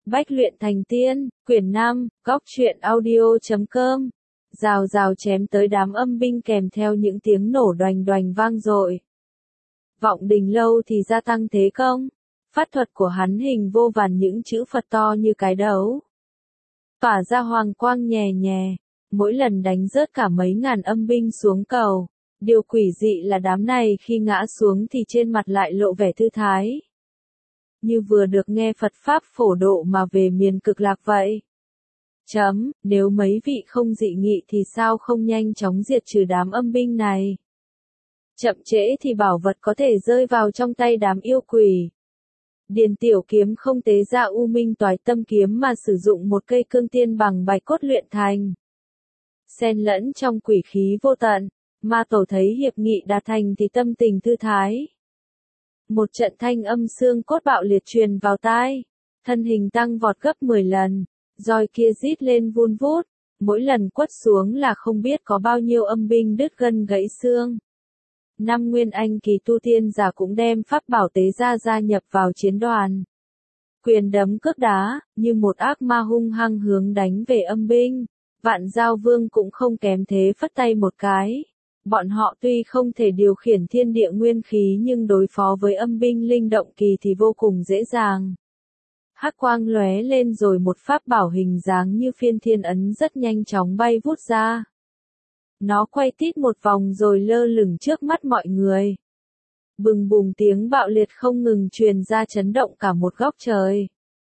Bách luyện thành tiên, quyển 5, góc truyện audio.com. Rào rào chém tới đám âm binh kèm theo những tiếng nổ đoành đoành vang dội. Vọng Đình Lâu thì gia tăng thế công. Pháp thuật của hắn hình vô vàn những chữ Phật to như cái đấu. Tỏa ra hoàng quang nhè nhè, mỗi lần đánh rớt cả mấy ngàn âm binh xuống cầu. Điều quỷ dị là đám này khi ngã xuống thì trên mặt lại lộ vẻ thư thái. Như vừa được nghe Phật Pháp phổ độ mà về miền cực lạc vậy. Nếu mấy vị không dị nghị thì sao không nhanh chóng diệt trừ đám âm binh này? Chậm trễ thì bảo vật có thể rơi vào trong tay đám yêu quỷ. Điền Tiểu Kiếm không tế ra U Minh Toái Tâm Kiếm mà sử dụng một cây cương tiên bằng bạch cốt luyện thành. Xen lẫn trong quỷ khí vô tận, Ma Tổ thấy hiệp nghị đạt thành thì tâm tình thư thái. Một trận thanh âm xương cốt bạo liệt truyền vào tai, thân hình tăng vọt gấp 10 lần, roi kia rít lên vun vút, mỗi lần quất xuống là không biết có bao nhiêu âm binh đứt gân gãy xương. 5 nguyên anh kỳ tu tiên giả cũng đem pháp bảo tế ra gia nhập vào chiến đoàn. Quyền đấm cước đá, như một ác ma hung hăng hướng đánh về âm binh. Vạn Giao Vương cũng không kém thế phất tay một cái. Bọn họ tuy không thể điều khiển thiên địa nguyên khí nhưng đối phó với âm binh linh động kỳ thì vô cùng dễ dàng. Hắc quang lóe lên rồi một pháp bảo hình dáng như phiên thiên ấn rất nhanh chóng bay vút ra. Nó quay tít một vòng rồi lơ lửng trước mắt mọi người. Bừng bùng tiếng bạo liệt không ngừng truyền ra chấn động cả một góc trời.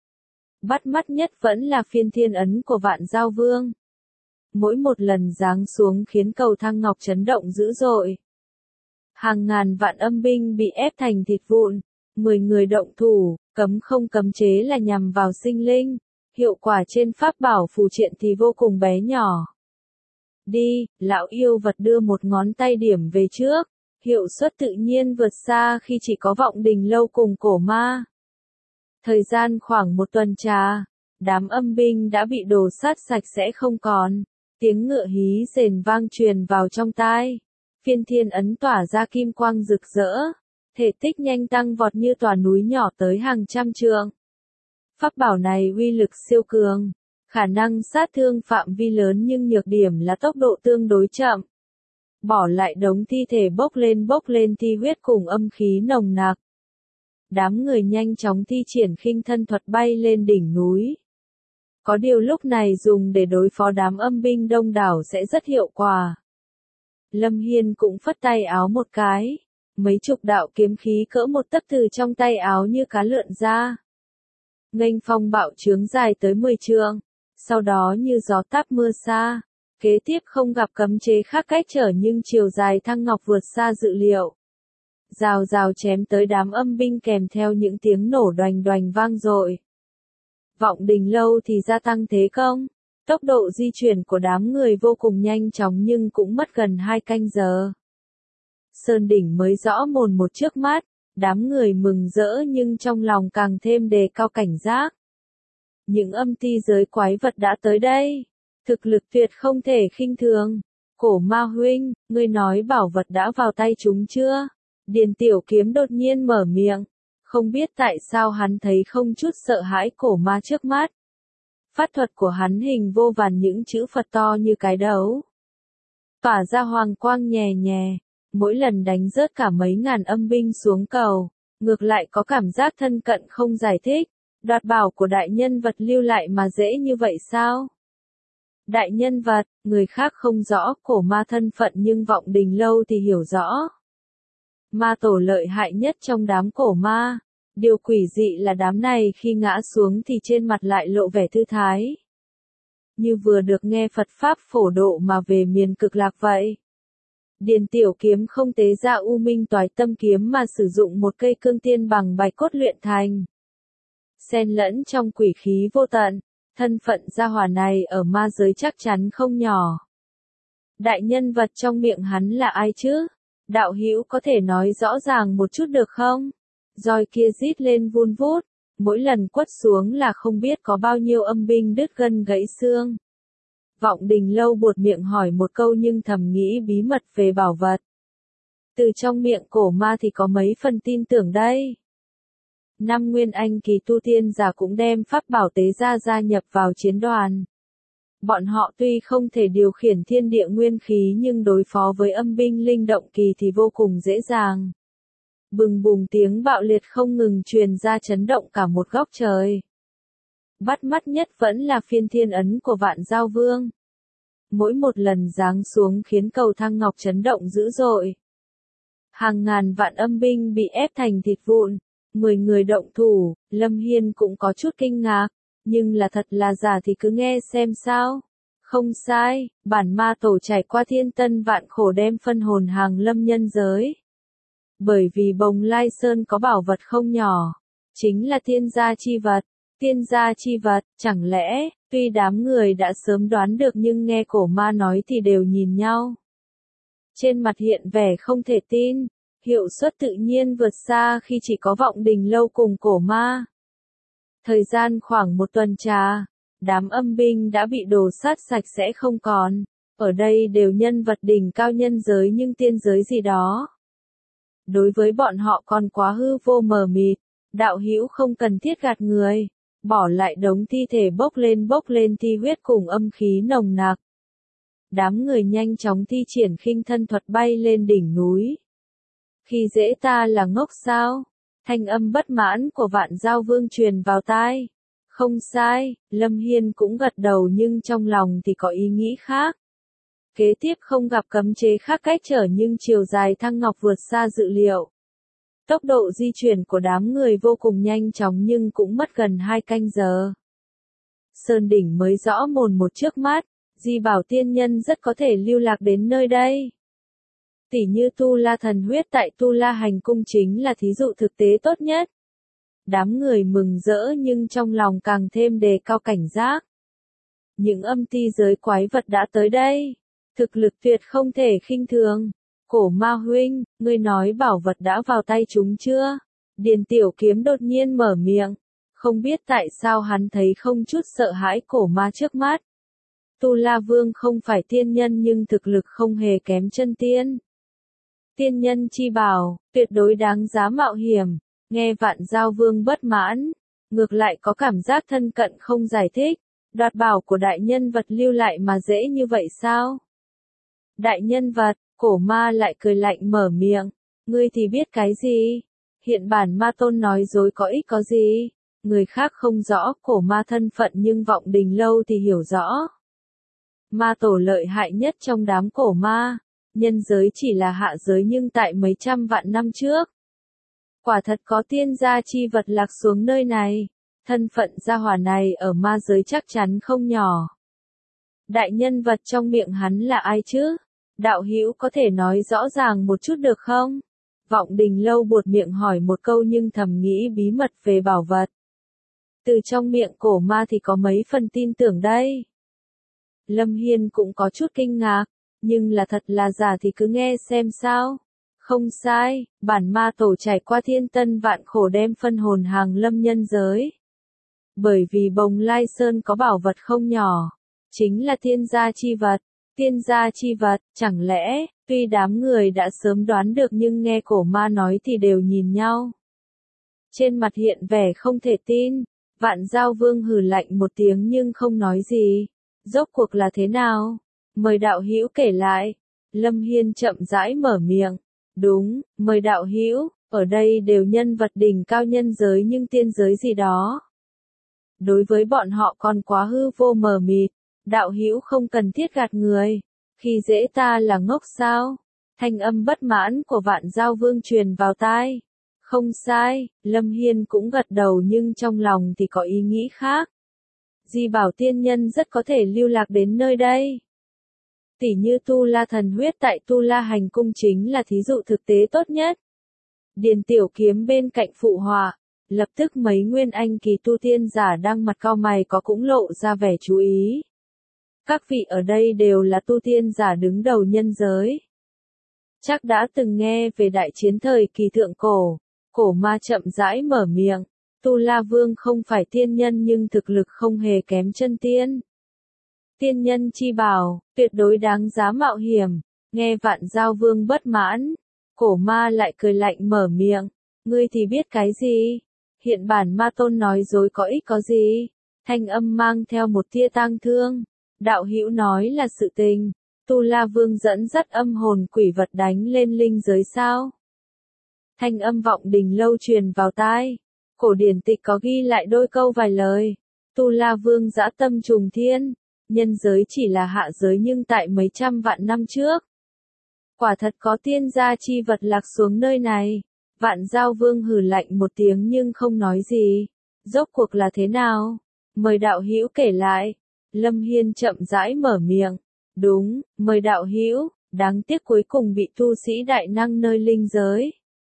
Bắt mắt nhất vẫn là phiên thiên ấn của Vạn Giao Vương. Mỗi một lần giáng xuống khiến cầu thang ngọc chấn động dữ dội. Hàng ngàn vạn âm binh bị ép thành thịt vụn, 10 người động thủ, cấm không cấm chế là nhằm vào sinh linh, hiệu quả trên pháp bảo phù triện thì vô cùng bé nhỏ. Đi, lão yêu vật đưa một ngón tay điểm về trước, hiệu suất tự nhiên vượt xa khi chỉ có Vọng Đình Lâu cùng cổ ma. Thời gian khoảng một tuần trà, đám âm binh đã bị đổ sát sạch sẽ không còn. Tiếng ngựa hí rền vang truyền vào trong tai. Phiên thiên ấn tỏa ra kim quang rực rỡ. Thể tích nhanh tăng vọt như tòa núi nhỏ tới hàng trăm trượng. Pháp bảo này uy lực siêu cường. Khả năng sát thương phạm vi lớn nhưng nhược điểm là tốc độ tương đối chậm. Bỏ lại đống thi thể bốc lên thi huyết cùng âm khí nồng nặc. Đám người nhanh chóng thi triển khinh thân thuật bay lên đỉnh núi. Có điều lúc này dùng để đối phó đám âm binh đông đảo sẽ rất hiệu quả. Lâm Hiên cũng phất tay áo một cái. Mấy chục đạo kiếm khí cỡ một tấc từ trong tay áo như cá lượn ra. Nghênh phong bạo chướng dài tới 10 trượng. Sau đó như gió táp mưa xa. Kế tiếp không gặp cấm chế khác cách trở nhưng chiều dài thăng ngọc vượt xa dự liệu. Rào rào chém tới đám âm binh kèm theo những tiếng nổ đoành đoành vang dội. Vọng Đình Lâu thì gia tăng thế công. Tốc độ di chuyển của đám người vô cùng nhanh chóng nhưng cũng mất gần 2 canh giờ. Sơn đỉnh mới rõ mồn một trước mắt, đám người mừng rỡ nhưng trong lòng càng thêm đề cao cảnh giác. Những âm ti giới quái vật đã tới đây. Thực lực tuyệt không thể khinh thường. Cổ ma huynh, ngươi nói bảo vật đã vào tay chúng chưa? Điền Tiểu Kiếm đột nhiên mở miệng. Không biết tại sao hắn thấy không chút sợ hãi cổ ma trước mắt. Pháp thuật của hắn hình vô vàn những chữ Phật to như cái đấu. Tỏa ra hoàng quang nhè nhè, mỗi lần đánh rớt cả mấy ngàn âm binh xuống cầu, ngược lại có cảm giác thân cận không giải thích. Đoạt bảo của đại nhân vật lưu lại mà dễ như vậy sao? Đại nhân vật, người khác không rõ cổ ma thân phận nhưng Vọng Đình Lâu thì hiểu rõ. Ma tổ lợi hại nhất trong đám cổ ma. Điều quỷ dị là đám này khi ngã xuống thì trên mặt lại lộ vẻ thư thái. Như vừa được nghe Phật Pháp phổ độ mà về miền cực lạc vậy. Điền Tiểu Kiếm không tế ra U Minh Toái Tâm Kiếm mà sử dụng một cây cương tiên bằng bạch cốt luyện thành. Xen lẫn trong quỷ khí vô tận, thân phận gia hỏa này ở ma giới chắc chắn không nhỏ. Đại nhân vật trong miệng hắn là ai chứ? Đạo hữu có thể nói rõ ràng một chút được không? Roi kia rít lên vun vút, mỗi lần quất xuống là không biết có bao nhiêu âm binh đứt gân gãy xương. Vọng Đình Lâu buột miệng hỏi một câu nhưng thầm nghĩ bí mật về bảo vật. Từ trong miệng cổ ma thì có mấy phần tin tưởng đây. 5 nguyên anh kỳ tu tiên giả cũng đem pháp bảo tế ra gia nhập vào chiến đoàn. Bọn họ tuy không thể điều khiển thiên địa nguyên khí nhưng đối phó với âm binh linh động kỳ thì vô cùng dễ dàng. Bừng bùng tiếng bạo liệt không ngừng truyền ra chấn động cả một góc trời. Bắt mắt nhất vẫn là phiên thiên ấn của Vạn Giao Vương. Mỗi một lần giáng xuống khiến cầu thang ngọc chấn động dữ dội. Hàng ngàn vạn âm binh bị ép thành thịt vụn, 10 người động thủ, Lâm Hiên cũng có chút kinh ngạc, nhưng là thật là giả thì cứ nghe xem sao. Không sai, bản ma tổ trải qua thiên tân vạn khổ đem phân hồn hàng lâm nhân giới. Bởi vì Bồng Lai Sơn có bảo vật không nhỏ, chính là tiên gia chi vật. Tiên gia chi vật, chẳng lẽ, tuy đám người đã sớm đoán được nhưng nghe cổ ma nói thì đều nhìn nhau. Trên mặt hiện vẻ không thể tin, hiệu suất tự nhiên vượt xa khi chỉ có Vọng Đình Lâu cùng cổ ma. Thời gian khoảng một tuần trà, đám âm binh đã bị đổ sát sạch sẽ không còn. Ở đây đều nhân vật đỉnh cao nhân giới nhưng tiên giới gì đó. Đối với bọn họ còn quá hư vô mờ mịt, đạo hữu không cần thiết gạt người. Bỏ lại đống thi thể bốc lên thi huyết cùng âm khí nồng nặc. Đám người nhanh chóng thi triển khinh thân thuật bay lên đỉnh núi. Khi dễ ta là ngốc sao? Thanh âm bất mãn của Vạn Giao Vương truyền vào tai. Không sai, Lâm Hiên cũng gật đầu nhưng trong lòng thì có ý nghĩ khác. Kế tiếp không gặp cấm chế khác cách trở nhưng chiều dài thăng ngọc vượt xa dự liệu. Tốc độ di chuyển của đám người vô cùng nhanh chóng nhưng cũng mất gần 2 canh giờ. Sơn đỉnh mới rõ mồn một trước mắt, Di bảo tiên nhân rất có thể lưu lạc đến nơi đây. Tỉ như Tu La thần huyết tại Tu La hành cung chính là thí dụ thực tế tốt nhất. Đám người mừng rỡ nhưng trong lòng càng thêm đề cao cảnh giác. Những âm ti giới quái vật đã tới đây. Thực lực tuyệt không thể khinh thường. Cổ ma huynh, ngươi nói bảo vật đã vào tay chúng chưa? Điền Tiểu Kiếm đột nhiên mở miệng. Không biết tại sao hắn thấy không chút sợ hãi cổ ma trước mắt. Tu La Vương không phải tiên nhân nhưng thực lực không hề kém chân tiên. Tiên nhân chi bảo, tuyệt đối đáng giá mạo hiểm. Nghe Vạn Giao Vương bất mãn, ngược lại có cảm giác thân cận không giải thích. Đoạt bảo của đại nhân vật lưu lại mà dễ như vậy sao? Đại nhân vật, cổ ma lại cười lạnh mở miệng. Ngươi thì biết cái gì? Hiện bản ma tôn nói dối có ích có gì? Người khác không rõ cổ ma thân phận nhưng Vọng Đình Lâu thì hiểu rõ. Ma tổ lợi hại nhất trong đám cổ ma. Nhân giới chỉ là hạ giới nhưng tại mấy trăm vạn năm trước. Quả thật có tiên gia chi vật lạc xuống nơi này. Thân phận gia hỏa này ở ma giới chắc chắn không nhỏ. Đại nhân vật trong miệng hắn là ai chứ? Đạo hữu có thể nói rõ ràng một chút được không? Vọng Đình Lâu buột miệng hỏi một câu nhưng thầm nghĩ bí mật về bảo vật. Từ trong miệng cổ ma thì có mấy phần tin tưởng đây. Lâm Hiên cũng có chút kinh ngạc, nhưng là thật là giả thì cứ nghe xem sao. Không sai, bản ma tổ trải qua thiên tân vạn khổ đem phân hồn hàng lâm nhân giới. Bởi vì Bồng Lai Sơn có bảo vật không nhỏ, chính là tiên gia chi vật. Tiên gia chi vật, chẳng lẽ, tuy đám người đã sớm đoán được nhưng nghe cổ ma nói thì đều nhìn nhau. Trên mặt hiện vẻ không thể tin, Vạn Giao Vương hừ lạnh một tiếng nhưng không nói gì. Rốt cuộc là thế nào? Mời đạo hữu kể lại. Lâm Hiên chậm rãi mở miệng. Đúng, mời đạo hữu, ở đây đều nhân vật đỉnh cao nhân giới nhưng tiên giới gì đó. Đối với bọn họ còn quá hư vô mờ mịt. Đạo hữu không cần thiết gạt người. Khi dễ ta là ngốc sao? Thanh âm bất mãn của Vạn Giao Vương truyền vào tai. Không sai, Lâm Hiên cũng gật đầu nhưng trong lòng thì có ý nghĩ khác. Di bảo tiên nhân rất có thể lưu lạc đến nơi đây. Tỉ như Tu La thần huyết tại Tu La hành cung chính là thí dụ thực tế tốt nhất. Điền Tiểu Kiếm bên cạnh phụ họa. Lập tức mấy nguyên anh kỳ tu tiên giả đang mặt cau mày có cũng lộ ra vẻ chú ý. Các vị ở đây đều là tu tiên giả đứng đầu nhân giới. Chắc đã từng nghe về đại chiến thời kỳ thượng cổ. Cổ ma chậm rãi mở miệng. Tu La Vương không phải tiên nhân nhưng thực lực không hề kém chân tiên. Tiên nhân chi bảo, tuyệt đối đáng giá mạo hiểm. Nghe Vạn Giao Vương bất mãn. Cổ ma lại cười lạnh mở miệng. Ngươi thì biết cái gì? Hiện bản ma tôn nói dối có ích có gì? Thanh âm mang theo một tia tang thương. Đạo hữu nói là sự tình. Tu La Vương dẫn dắt âm hồn quỷ vật đánh lên linh giới sao? Thanh âm vọng đình lâu truyền vào tai. Cổ điển tịch có ghi lại đôi câu vài lời. Tu La Vương dã tâm trùng thiên. Nhân giới chỉ là hạ giới nhưng tại mấy trăm vạn năm trước. Quả thật có tiên gia chi vật lạc xuống nơi này. Vạn Giao Vương hừ lạnh một tiếng nhưng không nói gì. Rốt cuộc là thế nào? Mời đạo hữu kể lại. Lâm Hiên chậm rãi mở miệng. Đúng, mời đạo hữu, đáng tiếc cuối cùng bị tu sĩ đại năng nơi linh giới.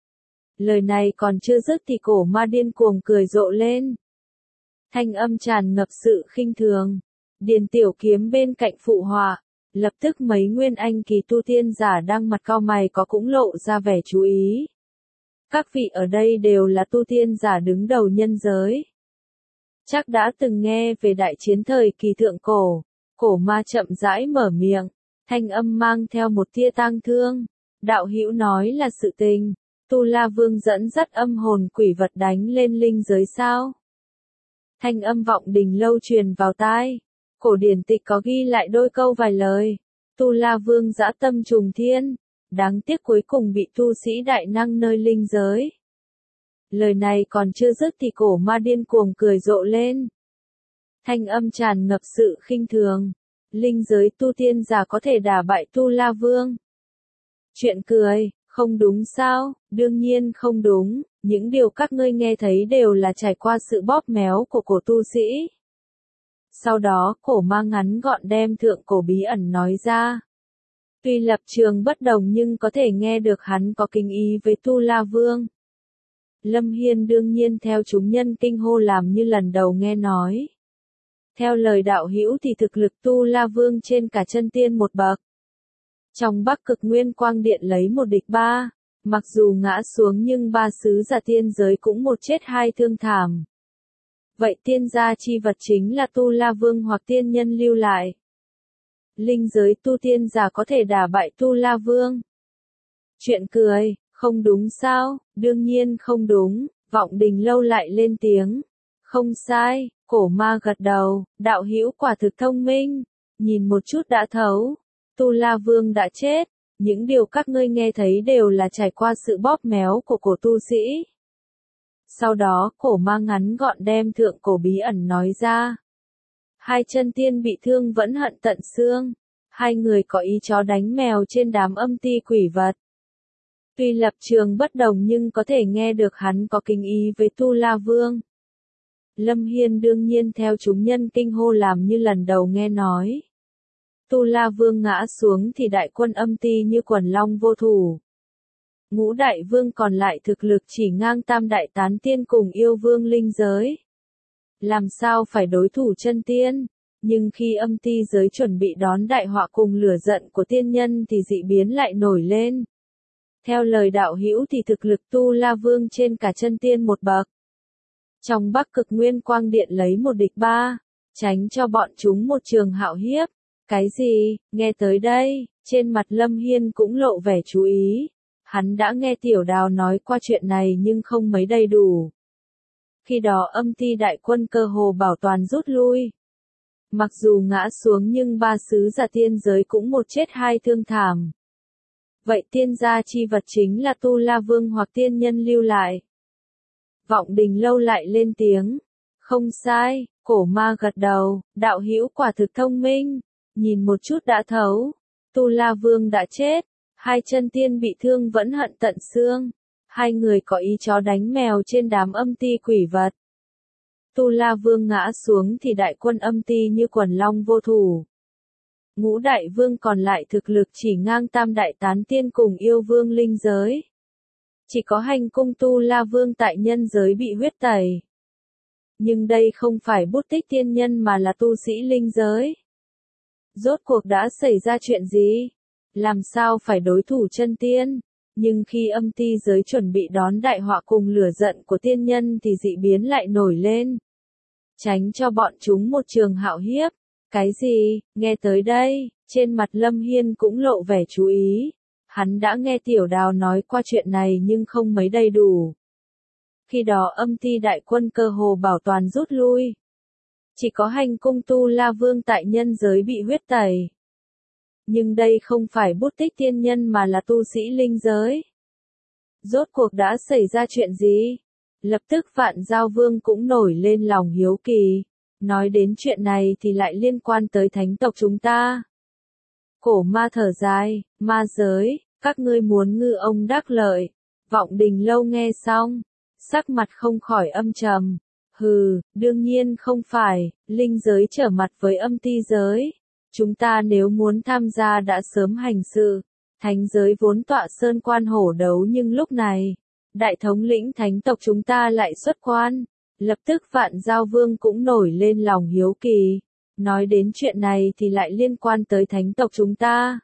Lời này còn chưa dứt thì cổ ma điên cuồng cười rộ lên. Thanh âm tràn ngập sự khinh thường. Điền tiểu kiếm bên cạnh phụ họa. Lập tức mấy nguyên anh kỳ tu tiên giả đang mặt cau mày có cũng lộ ra vẻ chú ý. Các vị ở đây đều là tu tiên giả đứng đầu nhân giới. Chắc đã từng nghe về đại chiến thời kỳ thượng cổ. Cổ ma chậm rãi mở miệng. Thanh âm mang theo một tia tang thương. Đạo hữu nói là sự tình. Tu La Vương dẫn dắt âm hồn quỷ vật đánh lên linh giới sao? Thanh âm vọng đình lâu truyền vào tai. Cổ điển tịch có ghi lại đôi câu vài lời. Tu La Vương dã tâm trùng thiên. Đáng tiếc cuối cùng bị tu sĩ đại năng nơi linh giới. Lời này còn chưa dứt thì cổ ma điên cuồng cười rộ lên. Thanh âm tràn ngập sự khinh thường. Linh giới tu tiên giả có thể đả bại Tu La Vương. Chuyện cười, không đúng sao? Đương nhiên không đúng. Những điều các ngươi nghe thấy đều là trải qua sự bóp méo của cổ tu sĩ. Sau đó cổ ma ngắn gọn đem thượng cổ bí ẩn nói ra. Tuy lập trường bất đồng nhưng có thể nghe được hắn có kính ý với Tu La Vương. Lâm Hiên đương nhiên theo chúng nhân kinh hô làm như lần đầu nghe nói. Theo lời đạo hữu thì thực lực Tu La Vương trên cả chân tiên một bậc. Trong Bắc Cực Nguyên Quang Điện lấy một địch ba, mặc dù ngã xuống nhưng ba sứ giả tiên giới cũng một chết hai thương thảm. Vậy tiên gia chi vật chính là Tu La Vương hoặc tiên nhân lưu lại. Linh giới tu tiên giả có thể đả bại Tu La Vương. Chuyện cười, không đúng sao? Đương nhiên không đúng. Vọng đình lâu lại lên tiếng. Không sai, cổ ma gật đầu. Đạo hữu quả thực thông minh. Nhìn một chút đã thấu. Tu La Vương đã chết. Những điều các ngươi nghe thấy đều là trải qua sự bóp méo của cổ tu sĩ. Sau đó cổ ma ngắn gọn đem thượng cổ bí ẩn nói ra. Hai chân tiên bị thương vẫn hận tận xương. Hai người có ý chó đánh mèo trên đám âm ti quỷ vật. Tuy lập trường bất đồng nhưng có thể nghe được hắn có kính ý với Tu La Vương. Lâm Hiên đương nhiên theo chúng nhân kinh hô làm như lần đầu nghe nói. Tu La Vương ngã xuống thì đại quân âm ti như quần long vô thủ. Ngũ đại vương còn lại thực lực chỉ ngang tam đại tán tiên cùng yêu vương linh giới. Làm sao phải đối thủ chân tiên, nhưng khi âm ti giới chuẩn bị đón đại họa cùng lửa giận của tiên nhân thì dị biến lại nổi lên. Theo lời đạo hữu thì thực lực Tu La Vương trên cả chân tiên một bậc. Trong Bắc Cực Nguyên Quang Điện lấy một địch ba, tránh cho bọn chúng một trường hạo hiếp. Cái gì? Nghe tới đây, trên mặt Lâm Hiên cũng lộ vẻ chú ý. Hắn đã nghe Tiểu Đào nói qua chuyện này nhưng không mấy đầy đủ. Khi đó âm ti đại quân cơ hồ bảo toàn rút lui. Mặc dù ngã xuống nhưng ba sứ giả tiên giới cũng một chết hai thương thảm. Vậy tiên gia chi vật chính là Tu La Vương hoặc tiên nhân lưu lại. Vọng đình lâu lại lên tiếng. Không sai, cổ ma gật đầu, đạo hữu quả thực thông minh. Nhìn một chút đã thấu. Tu La Vương đã chết. Hai chân tiên bị thương vẫn hận tận xương. Hai người có ý chó đánh mèo trên đám âm ti quỷ vật. Tu La Vương ngã xuống thì đại quân âm ti như quần long vô thủ. Ngũ đại vương còn lại thực lực chỉ ngang tam đại tán tiên cùng yêu vương linh giới. Chỉ có hành cung Tu La Vương tại nhân giới bị huyết tẩy. Nhưng đây không phải bút tích tiên nhân mà là tu sĩ linh giới. Rốt cuộc đã xảy ra chuyện gì? Làm sao phải đối thủ chân tiên? Nhưng khi âm ti giới chuẩn bị đón đại họa cùng lửa giận của tiên nhân thì dị biến lại nổi lên. Tránh cho bọn chúng một trường hạo hiếp. Cái gì? Nghe tới đây, trên mặt Lâm Hiên cũng lộ vẻ chú ý. Hắn đã nghe Tiểu Đào nói qua chuyện này nhưng không mấy đầy đủ. Khi đó âm ti đại quân cơ hồ bảo toàn rút lui. Chỉ có hành cung Tu La Vương tại nhân giới bị huyết tẩy. Nhưng đây không phải bút tích tiên nhân mà là tu sĩ linh giới. Rốt cuộc đã xảy ra chuyện gì? Lập tức Vạn Giao Vương cũng nổi lên lòng hiếu kỳ. Nói đến chuyện này thì lại liên quan tới thánh tộc chúng ta. Cổ ma thở dài, ma giới, các ngươi muốn ngư ông đắc lợi. Vọng Đình Lâu nghe xong, sắc mặt không khỏi âm trầm. Hừ, đương nhiên không phải, linh giới trở mặt với âm ti giới. Chúng ta nếu muốn tham gia đã sớm hành sự. Thánh giới vốn tọa sơn quan hổ đấu nhưng lúc này, đại thống lĩnh thánh tộc chúng ta lại xuất quan. Lập tức Vạn Giao Vương cũng nổi lên lòng hiếu kỳ. Nói đến chuyện này thì lại liên quan tới thánh tộc chúng ta.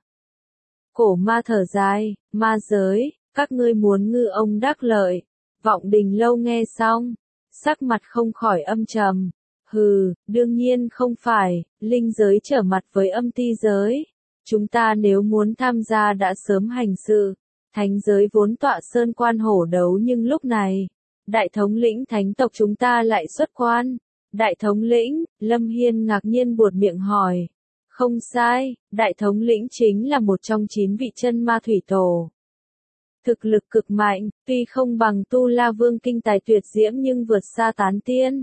Cổ ma thở dài, ma giới, các ngươi muốn ngư ông đắc lợi. Vọng Đình Lâu nghe xong, sắc mặt không khỏi âm trầm. Hừ, đương nhiên không phải, linh giới trở mặt với âm ti giới. Chúng ta nếu muốn tham gia đã sớm hành sự. Thánh giới vốn tọa sơn quan hổ đấu nhưng lúc này, đại thống lĩnh thánh tộc chúng ta lại xuất quan. Đại thống lĩnh, Lâm Hiên ngạc nhiên buột miệng hỏi. Không sai, đại thống lĩnh chính là một trong 9 vị chân ma thủy tổ. Thực lực cực mạnh, tuy không bằng Tu La Vương kinh tài tuyệt diễm nhưng vượt xa tán tiên.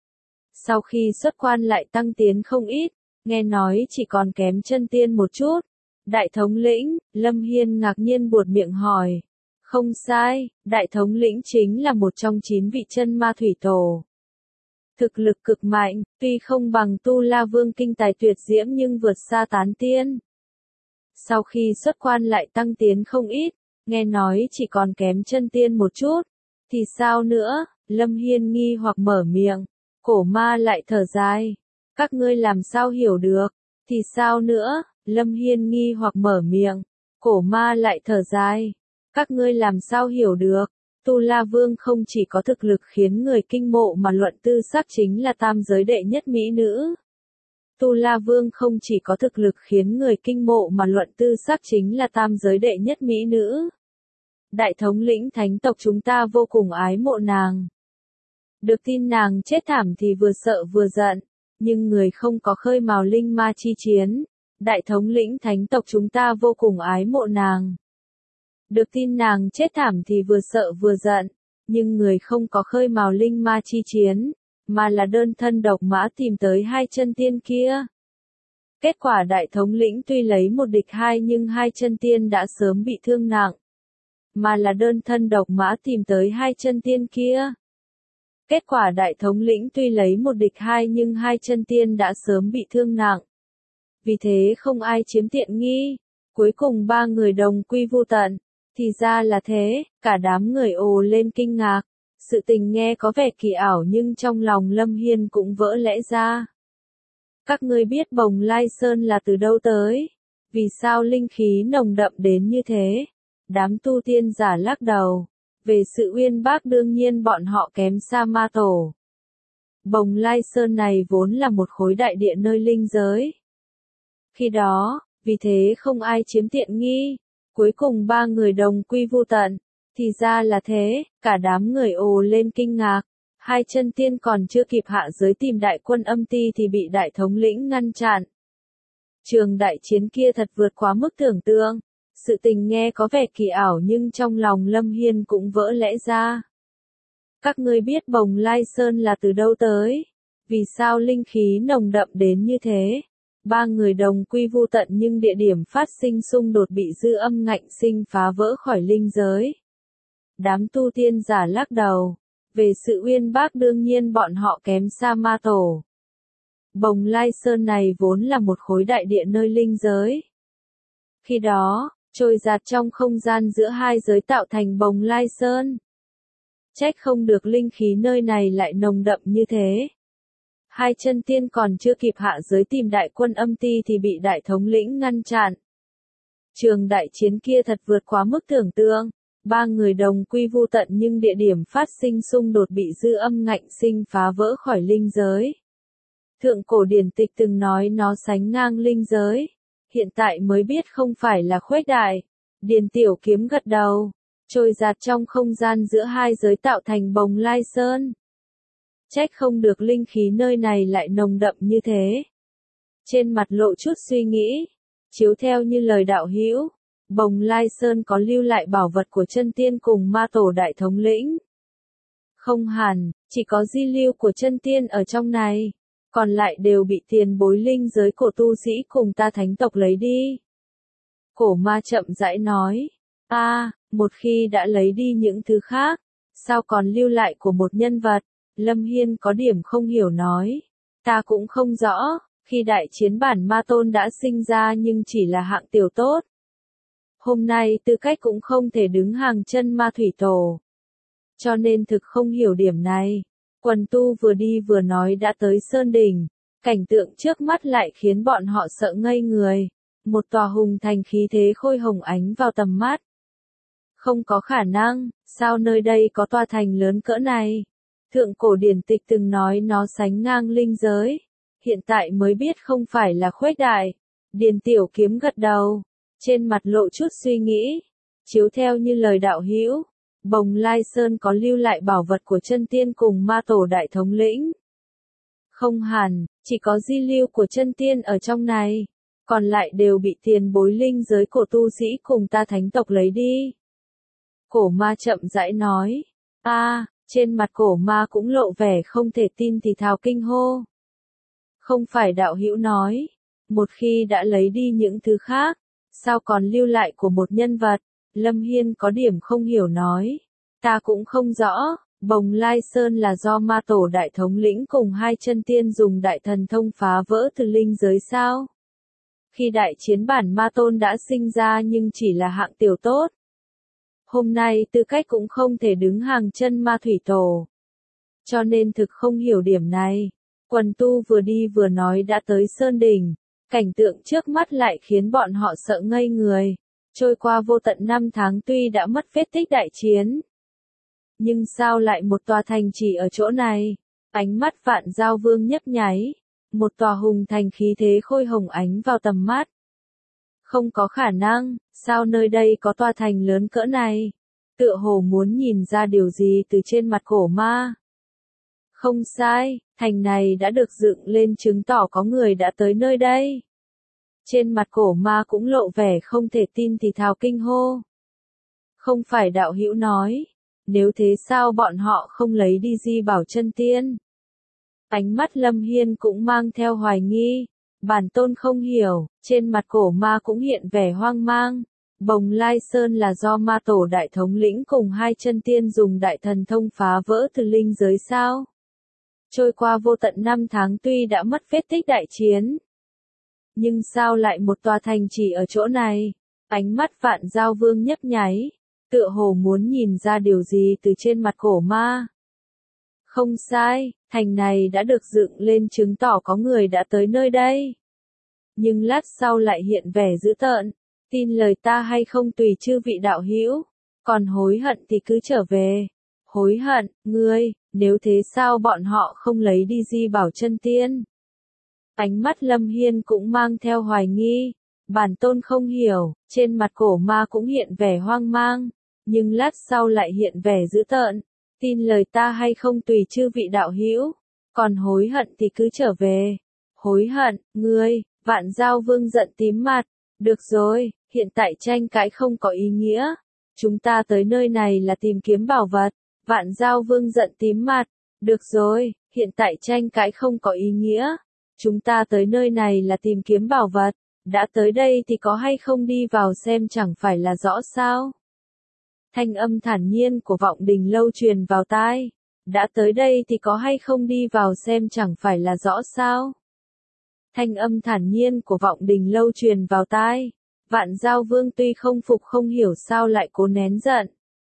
Sau khi xuất quan lại tăng tiến không ít, nghe nói chỉ còn kém chân tiên một chút. Đại thống lĩnh, Lâm Hiên ngạc nhiên buột miệng hỏi. Không sai, đại thống lĩnh chính là một trong 9 vị chân ma thủy tổ. Thực lực cực mạnh, tuy không bằng Tu La Vương kinh tài tuyệt diễm nhưng vượt xa tán tiên. Sau khi xuất quan lại tăng tiến không ít, nghe nói chỉ còn kém chân tiên một chút. Thì sao nữa? Lâm Hiên nghi hoặc mở miệng. Cổ ma lại thở dài. Các ngươi làm sao hiểu được? Thì sao nữa? Lâm Hiên nghi hoặc mở miệng. Cổ ma lại thở dài. Các ngươi làm sao hiểu được? Tu La Vương không chỉ có thực lực khiến người kinh mộ mà luận tư sắc chính là tam giới đệ nhất mỹ nữ. Tu La Vương không chỉ có thực lực khiến người kinh mộ mà luận tư sắc chính là tam giới đệ nhất mỹ nữ. Đại thống lĩnh thánh tộc chúng ta vô cùng ái mộ nàng. Được tin nàng chết thảm thì vừa sợ vừa giận, nhưng người không có khơi mào linh ma chi chiến. Đại thống lĩnh thánh tộc chúng ta vô cùng ái mộ nàng. Được tin nàng chết thảm thì vừa sợ vừa giận, nhưng người không có khơi mào linh ma chi chiến, mà là đơn thân độc mã tìm tới 2 chân tiên kia. Kết quả đại thống lĩnh tuy lấy 1 địch 2 nhưng 2 chân tiên đã sớm bị thương nặng, mà là đơn thân độc mã tìm tới 2 chân tiên kia. Kết quả đại thống lĩnh tuy lấy 1 địch 2 nhưng 2 chân tiên đã sớm bị thương nặng. Vì thế không ai chiếm tiện nghi, cuối cùng 3 người đồng quy vu tận. Thì ra là thế, cả đám người ồ lên kinh ngạc. Sự tình nghe có vẻ kỳ ảo nhưng trong lòng Lâm Hiên cũng vỡ lẽ ra. Các ngươi biết Bồng Lai Sơn là từ đâu tới? Vì sao linh khí nồng đậm đến như thế? Đám tu tiên giả lắc đầu. Về sự uyên bác đương nhiên bọn họ kém xa ma tổ. Bồng Lai Sơn này vốn là một khối đại địa nơi linh giới. Khi đó, vì thế không ai chiếm tiện nghi. Cuối cùng 3 người đồng quy vu tận. Thì ra là thế, cả đám người ồ lên kinh ngạc. 2 chân tiên còn chưa kịp hạ giới tìm đại quân âm ti thì bị đại thống lĩnh ngăn chặn. Trường đại chiến kia thật vượt quá mức tưởng tượng. Sự tình nghe có vẻ kỳ ảo nhưng trong lòng Lâm Hiên cũng vỡ lẽ ra. Các ngươi biết Bồng Lai Sơn là từ đâu tới? Vì sao linh khí nồng đậm đến như thế? 3 người đồng quy vu tận nhưng địa điểm phát sinh xung đột bị dư âm ngạnh sinh phá vỡ khỏi linh giới. Đám tu tiên giả lắc đầu. Về sự uyên bác đương nhiên bọn họ kém xa ma tổ. Bồng Lai Sơn này vốn là một khối đại địa nơi linh giới. Khi đó, trôi dạt trong không gian giữa 2 giới tạo thành Bồng Lai Sơn. Trách không được linh khí nơi này lại nồng đậm như thế. 2 chân tiên còn chưa kịp hạ giới tìm đại quân âm ti thì bị đại thống lĩnh ngăn chặn. Trường đại chiến kia thật vượt quá mức tưởng tượng. 3 người đồng quy vu tận nhưng địa điểm phát sinh xung đột bị dư âm ngạnh sinh phá vỡ khỏi linh giới. Thượng cổ điển tịch từng nói nó sánh ngang linh giới. Hiện tại mới biết không phải là khuếch đại. Điền Tiểu Kiếm gật đầu. trôi dạt trong không gian giữa hai giới tạo thành Bồng Lai Sơn. Trách không được linh khí nơi này lại nồng đậm như thế. Trên mặt lộ chút suy nghĩ, chiếu theo như lời đạo hữu, Bồng Lai Sơn có lưu lại bảo vật của chân tiên cùng ma tổ đại thống lĩnh. Không hẳn, chỉ có di lưu của chân tiên ở trong này, còn lại đều bị tiền bối linh giới của tu sĩ cùng ta thánh tộc lấy đi. Cổ ma chậm rãi nói, một khi đã lấy đi những thứ khác, sao còn lưu lại của một nhân vật? Lâm Hiên có điểm không hiểu nói, ta cũng không rõ, khi đại chiến bản ma tôn đã sinh ra nhưng chỉ là hạng tiểu tốt. Hôm nay tư cách cũng không thể đứng hàng chân ma thủy tổ. Cho nên thực không hiểu điểm này. Quần tu vừa đi vừa nói đã tới Sơn Đỉnh. Cảnh tượng trước mắt lại khiến bọn họ sợ ngây người. Một tòa hùng thành khí thế khôi hồng ánh vào tầm mắt. Không có khả năng, sao nơi đây có tòa thành lớn cỡ này? Thượng cổ điển tịch từng nói nó sánh ngang linh giới. Hiện tại mới biết không phải là khuếch đại. Điền Tiểu Kiếm gật đầu. Trên mặt lộ chút suy nghĩ. Chiếu theo như lời đạo hữu, Bồng Lai Sơn có lưu lại bảo vật của chân tiên cùng ma tổ đại thống lĩnh. Không hẳn, chỉ có di lưu của chân tiên ở trong này. Còn lại đều bị tiền bối linh giới của tu sĩ cùng ta thánh tộc lấy đi. Cổ ma chậm rãi nói. Trên mặt cổ ma cũng lộ vẻ không thể tin thì thào kinh hô. Không phải đạo hữu nói, một khi đã lấy đi những thứ khác, sao còn lưu lại của một nhân vật? Lâm Hiên có điểm không hiểu nói. Ta cũng không rõ, Bồng Lai Sơn là do ma tổ đại thống lĩnh cùng hai chân tiên dùng đại thần thông phá vỡ từ linh giới sao? Khi đại chiến bản ma tôn đã sinh ra nhưng chỉ là hạng tiểu tốt. Hôm nay tư cách cũng không thể đứng hàng chân ma thủy tổ. Cho nên thực không hiểu điểm này. Quần tu vừa đi vừa nói đã tới Sơn Đỉnh. Cảnh tượng trước mắt lại khiến bọn họ sợ ngây người. Trôi qua vô tận 5 tháng tuy đã mất vết tích đại chiến. Nhưng sao lại một tòa thành chỉ ở chỗ này? Ánh mắt Vạn Giao Vương nhấp nháy. Một tòa hùng thành khí thế khôi hồng ánh vào tầm mắt. Không có khả năng, sao nơi đây có tòa thành lớn cỡ này? Tựa hồ muốn nhìn ra điều gì từ trên mặt cổ ma. Không sai, thành này đã được dựng lên chứng tỏ có người đã tới nơi đây. Trên mặt cổ ma cũng lộ vẻ không thể tin thì thào kinh hô. Không phải đạo hữu nói, nếu thế sao bọn họ không lấy đi di bảo chân tiên? Ánh mắt Lâm Hiên cũng mang theo hoài nghi. Bản tôn không hiểu, trên mặt cổ ma cũng hiện vẻ hoang mang. Bồng Lai Sơn là do ma tổ đại thống lĩnh cùng hai chân tiên dùng đại thần thông phá vỡ từ linh giới sao? Trôi qua vô tận 5 tháng tuy đã mất vết tích đại chiến. Nhưng sao lại một tòa thành chỉ ở chỗ này? Ánh mắt Vạn Giao Vương nhấp nháy. Tựa hồ muốn nhìn ra điều gì từ trên mặt cổ ma. Không sai, thành này đã được dựng lên chứng tỏ có người đã tới nơi đây. Nhưng lát sau lại hiện vẻ dữ tợn. Tin lời ta hay không tùy chư vị đạo hữu. Còn hối hận thì cứ trở về. Hối hận, ngươi, nếu thế sao bọn họ không lấy đi di bảo chân tiên? Ánh mắt Lâm Hiên cũng mang theo hoài nghi. Bản tôn không hiểu, trên mặt cổ ma cũng hiện vẻ hoang mang. Nhưng lát sau lại hiện vẻ dữ tợn. Tin lời ta hay không tùy chư vị đạo hữu. Còn hối hận thì cứ trở về. Hối hận, ngươi, Vạn Giao Vương giận tím mặt. Được rồi, hiện tại tranh cãi không có ý nghĩa. Chúng ta tới nơi này là tìm kiếm bảo vật. Vạn Giao Vương giận tím mặt. Được rồi, hiện tại tranh cãi không có ý nghĩa. Chúng ta tới nơi này là tìm kiếm bảo vật. Đã tới đây thì có hay không đi vào xem chẳng phải là rõ sao? Thanh âm thản nhiên của Vọng Đình Lâu truyền vào tai. Đã tới đây thì có hay không đi vào xem chẳng phải là rõ sao? Thanh âm thản nhiên của Vọng Đình Lâu truyền vào tai. Vạn Giao Vương tuy không phục không hiểu sao lại cố nén giận.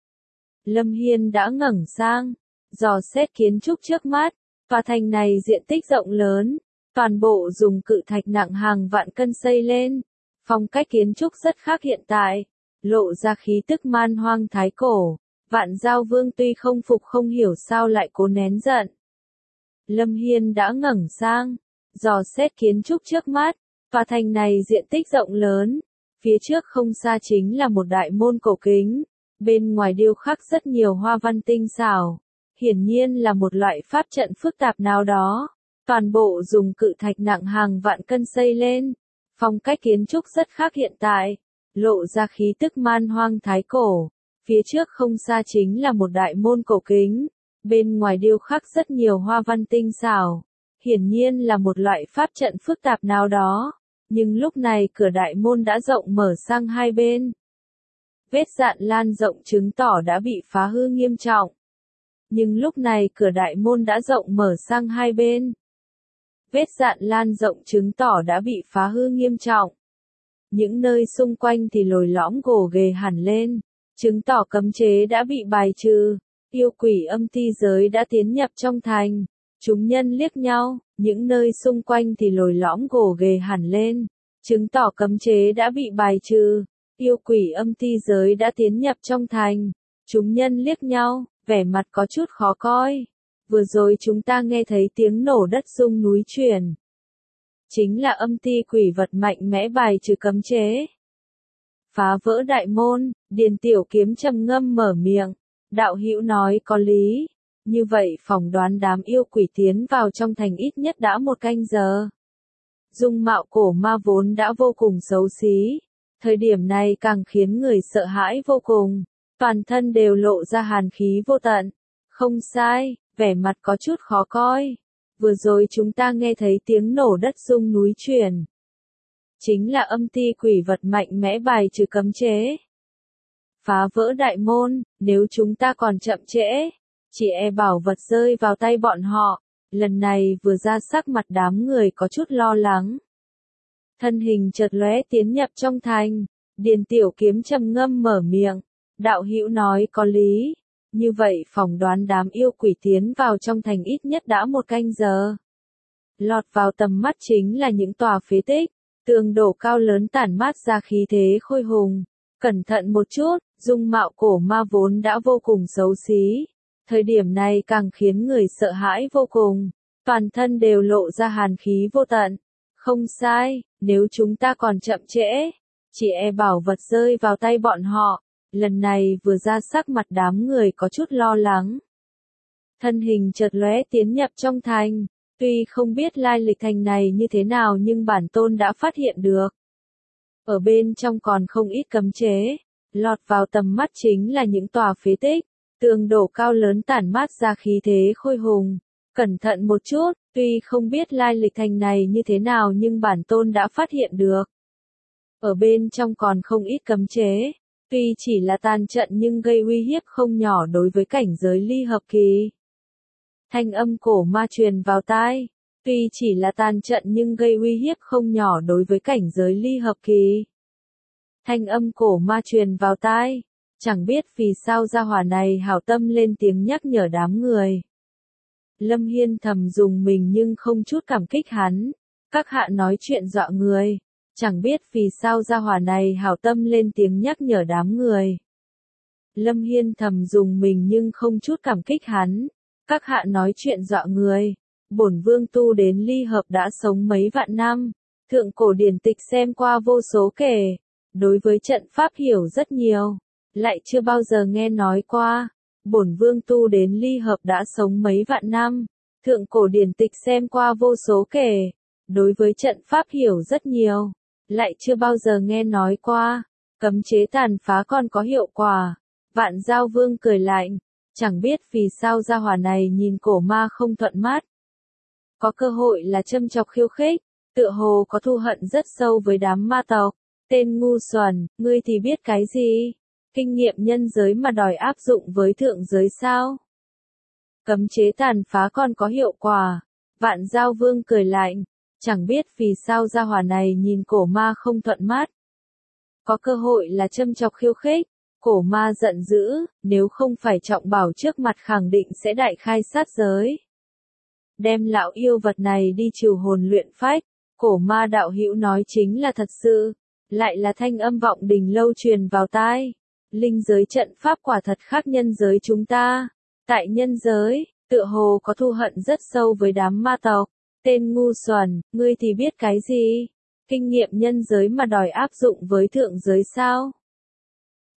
Lâm Hiên đã ngẩng sang, dò xét kiến trúc trước mắt. Tòa thành này diện tích rộng lớn, toàn bộ dùng cự thạch nặng hàng vạn cân xây lên. Phong cách kiến trúc rất khác hiện tại, lộ ra khí tức man hoang thái cổ. Vạn Giao Vương tuy không phục không hiểu sao lại cố nén giận. Lâm Hiên đã ngẩng sang, dò xét kiến trúc trước mắt. Tòa thành này diện tích rộng lớn, phía trước không xa chính là một đại môn cổ kính. Bên ngoài điêu khắc rất nhiều hoa văn tinh xảo, hiển nhiên là một loại pháp trận phức tạp nào đó. Toàn bộ dùng cự thạch nặng hàng vạn cân xây lên, phong cách kiến trúc rất khác hiện tại, lộ ra khí tức man hoang thái cổ. Phía trước không xa chính là một đại môn cổ kính, bên ngoài điêu khắc rất nhiều hoa văn tinh xảo, hiển nhiên là một loại pháp trận phức tạp nào đó, nhưng lúc này cửa đại môn đã rộng mở sang hai bên. Vết dạn lan rộng chứng tỏ đã bị phá hư nghiêm trọng. Nhưng lúc này cửa đại môn đã rộng mở sang hai bên. Vết dạn lan rộng chứng tỏ đã bị phá hư nghiêm trọng. Những nơi xung quanh thì lồi lõm gồ ghề hẳn lên, chứng tỏ cấm chế đã bị bài trừ. Yêu quỷ âm ti giới đã tiến nhập trong thành. Chúng nhân liếc nhau, những nơi xung quanh thì lồi lõm gồ ghề hẳn lên, chứng tỏ cấm chế đã bị bài trừ. Yêu quỷ âm ti giới đã tiến nhập trong thành. Chúng nhân liếc nhau, vẻ mặt có chút khó coi. Vừa rồi chúng ta nghe thấy tiếng nổ đất rung núi chuyển. Chính là âm ti quỷ vật mạnh mẽ bài trừ cấm chế. Phá vỡ đại môn, Điền Tiểu Kiếm trầm ngâm mở miệng. Đạo hữu nói có lý. Như vậy phỏng đoán đám yêu quỷ tiến vào trong thành ít nhất đã 1 canh giờ. Dung mạo cổ ma vốn đã vô cùng xấu xí. Thời điểm này càng khiến người sợ hãi vô cùng. Toàn thân đều lộ ra hàn khí vô tận. Không sai, vẻ mặt có chút khó coi. Vừa rồi chúng ta nghe thấy tiếng nổ đất rung núi chuyển. Chính là âm ti quỷ vật mạnh mẽ bài trừ cấm chế. Phá vỡ đại môn, nếu chúng ta còn chậm trễ, chỉ e bảo vật rơi vào tay bọn họ. Lần này vừa ra sắc mặt đám người có chút lo lắng. Thân hình chợt lóe tiến nhập trong thành. Điền Tiểu Kiếm trầm ngâm mở miệng. Đạo hữu nói có lý. Như vậy phỏng đoán đám yêu quỷ tiến vào trong thành ít nhất đã 1 canh giờ. Lọt vào tầm mắt chính là những tòa phế tích, tường đổ cao lớn tản mát ra khí thế khôi hùng. Cẩn thận một chút, dung mạo cổ ma vốn đã vô cùng xấu xí. Thời điểm này càng khiến người sợ hãi vô cùng. Toàn thân đều lộ ra hàn khí vô tận. Không sai, nếu chúng ta còn chậm trễ, chỉ e bảo vật rơi vào tay bọn họ. Lần này vừa ra sắc mặt đám người có chút lo lắng. Thân hình chợt lóe tiến nhập trong thành. Tuy không biết lai lịch thành này như thế nào nhưng bản tôn đã phát hiện được. Ở bên trong còn không ít cấm chế. Lọt vào tầm mắt chính là những tòa phế tích. Tường đổ cao lớn tản mát ra khí thế khôi hùng. Cẩn thận một chút, tuy không biết lai lịch thành này như thế nào nhưng bản tôn đã phát hiện được. Ở bên trong còn không ít cấm chế. Tuy chỉ là tàn trận nhưng gây uy hiếp không nhỏ đối với cảnh giới ly hợp kỳ. Thanh âm cổ ma truyền vào tai. Tuy chỉ là tàn trận nhưng gây uy hiếp không nhỏ đối với cảnh giới ly hợp kỳ. Thanh âm cổ ma truyền vào tai. Chẳng biết vì sao gia hỏa này hảo tâm lên tiếng nhắc nhở đám người. Lâm Hiên thầm dùng mình nhưng không chút cảm kích hắn. Các hạ nói chuyện dọa người. Chẳng biết vì sao gia hỏa này hảo tâm lên tiếng nhắc nhở đám người. Lâm Hiên thầm dùng mình nhưng không chút cảm kích hắn. Các hạ nói chuyện dọa người. Bổn vương tu đến ly hợp đã sống mấy vạn năm. Thượng cổ điển tịch xem qua vô số kể. Đối với trận pháp hiểu rất nhiều. Lại chưa bao giờ nghe nói qua. Bổn vương tu đến ly hợp đã sống mấy vạn năm. Thượng cổ điển tịch xem qua vô số kể. Đối với trận pháp hiểu rất nhiều. Lại chưa bao giờ nghe nói qua. Cấm chế tàn phá còn có hiệu quả. Vạn Giao Vương cười lạnh. Chẳng biết vì sao gia hỏa này nhìn cổ ma không thuận mắt. Có cơ hội là châm chọc khiêu khích. Tựa hồ có thù hận rất sâu với đám ma tộc. Tên ngu xuẩn, ngươi thì biết cái gì? Kinh nghiệm nhân giới mà đòi áp dụng với thượng giới sao? Cấm chế tàn phá còn có hiệu quả. Vạn Giao Vương cười lạnh. Chẳng biết vì sao gia hỏa này nhìn cổ ma không thuận mắt. Có cơ hội là châm chọc khiêu khích. Cổ ma giận dữ, nếu không phải trọng bảo trước mặt khẳng định sẽ đại khai sát giới. Đem lão yêu vật này đi trừ hồn luyện phách. Cổ ma đạo hữu nói chính là thật sự. Lại là thanh âm vọng đình lâu truyền vào tai. Linh giới trận pháp quả thật khác nhân giới chúng ta. Tại nhân giới, tựa hồ có thù hận rất sâu với đám ma tộc. Tên ngu xuẩn, ngươi thì biết cái gì? Kinh nghiệm nhân giới mà đòi áp dụng với thượng giới sao?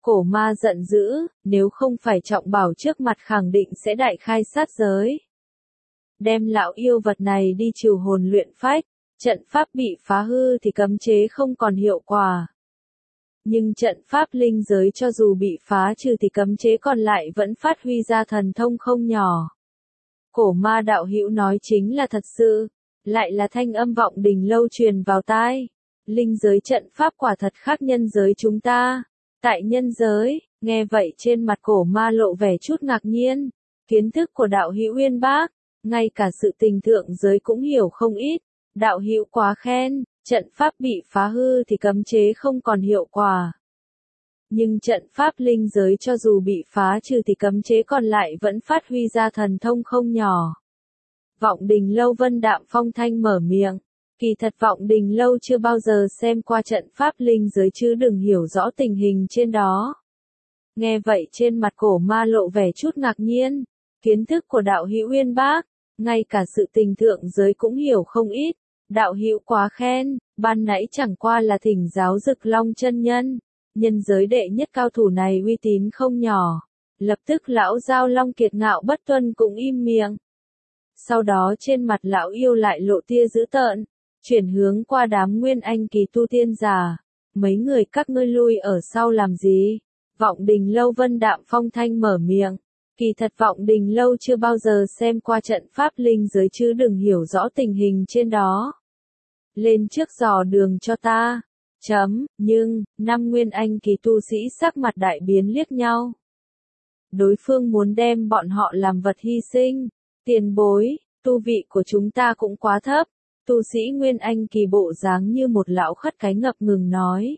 Cổ ma giận dữ, nếu không phải Trọng Bảo trước mặt khẳng định sẽ đại khai sát giới. Đem lão yêu vật này đi trừ hồn luyện phách, trận pháp bị phá hư thì cấm chế không còn hiệu quả. Nhưng trận pháp linh giới cho dù bị phá trừ thì cấm chế còn lại vẫn phát huy ra thần thông không nhỏ. Cổ ma đạo hữu nói chính là thật sự, lại là thanh âm vọng đình lâu truyền vào tai. Linh giới trận pháp quả thật khác nhân giới chúng ta. Tại nhân giới, nghe vậy trên mặt cổ ma lộ vẻ chút ngạc nhiên. Kiến thức của đạo hữu uyên bác, ngay cả sự tình thượng giới cũng hiểu không ít. Đạo hữu quá khen, trận pháp bị phá hư thì cấm chế không còn hiệu quả. Nhưng trận pháp linh giới cho dù bị phá trừ thì cấm chế còn lại vẫn phát huy ra thần thông không nhỏ. Vọng đình lâu Vân Đạm Phong thanh mở miệng. Kỳ thật Vọng đình lâu chưa bao giờ xem qua trận pháp linh giới chứ đừng hiểu rõ tình hình trên đó. Nghe vậy trên mặt cổ ma lộ vẻ chút ngạc nhiên. Kiến thức của đạo hữu uyên bác, ngay cả sự tình thượng giới cũng hiểu không ít. Đạo hữu quá khen, ban nãy chẳng qua là thỉnh giáo Dực Long chân nhân. Nhân giới đệ nhất cao thủ này uy tín không nhỏ. Lập tức lão Giao Long kiệt ngạo bất tuân cũng im miệng. Sau đó trên mặt lão yêu lại lộ tia dữ tợn, chuyển hướng qua đám nguyên anh kỳ tu tiên giả. Mấy người các ngươi lui ở sau làm gì? Vọng đình lâu Vân Đạm Phong thanh mở miệng. Kỳ thật Vọng đình lâu chưa bao giờ xem qua trận pháp linh giới chứ đừng hiểu rõ tình hình trên đó. Lên trước dò đường cho ta. Nhưng, năm nguyên anh kỳ tu sĩ sắc mặt đại biến liếc nhau. Đối phương muốn đem bọn họ làm vật hy sinh. Tiền bối, tu vị của chúng ta cũng quá thấp. Tu sĩ nguyên anh kỳ bộ dáng như một lão khất cái ngập ngừng nói.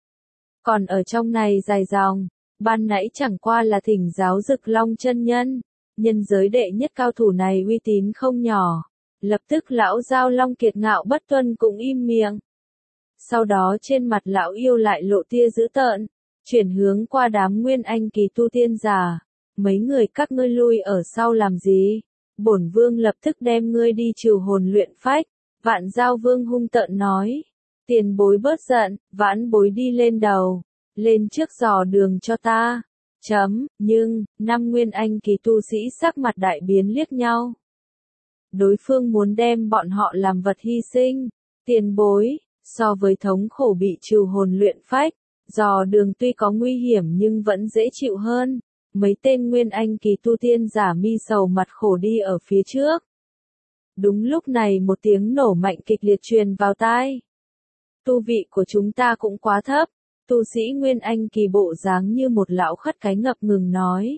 Còn ở trong này dài dòng, ban nãy chẳng qua là thỉnh giáo Dực Long chân nhân. Nhân giới đệ nhất cao thủ này uy tín không nhỏ. Lập tức lão Giao Long kiệt ngạo bất tuân cũng im miệng. Sau đó trên mặt lão yêu lại lộ tia dữ tợn, chuyển hướng qua đám nguyên anh kỳ tu tiên giả. Mấy người các ngươi lui ở sau làm gì? Bổn vương lập tức đem ngươi đi trừ hồn luyện phách. Vạn Giao Vương hung tợn nói. Tiền bối bớt giận, vãn bối đi lên đầu. Lên trước dò đường cho ta. Nhưng, năm nguyên anh kỳ tu sĩ sắc mặt đại biến liếc nhau. Đối phương muốn đem bọn họ làm vật hy sinh. Tiền bối, so với thống khổ bị trừ hồn luyện phách, dò đường tuy có nguy hiểm nhưng vẫn dễ chịu hơn. Mấy tên nguyên anh kỳ tu tiên giả mi sầu mặt khổ đi ở phía trước. Đúng lúc này một tiếng nổ mạnh kịch liệt truyền vào tai. Tu vị của chúng ta cũng quá thấp. Tu sĩ nguyên anh kỳ bộ dáng như một lão khất cái ngập ngừng nói.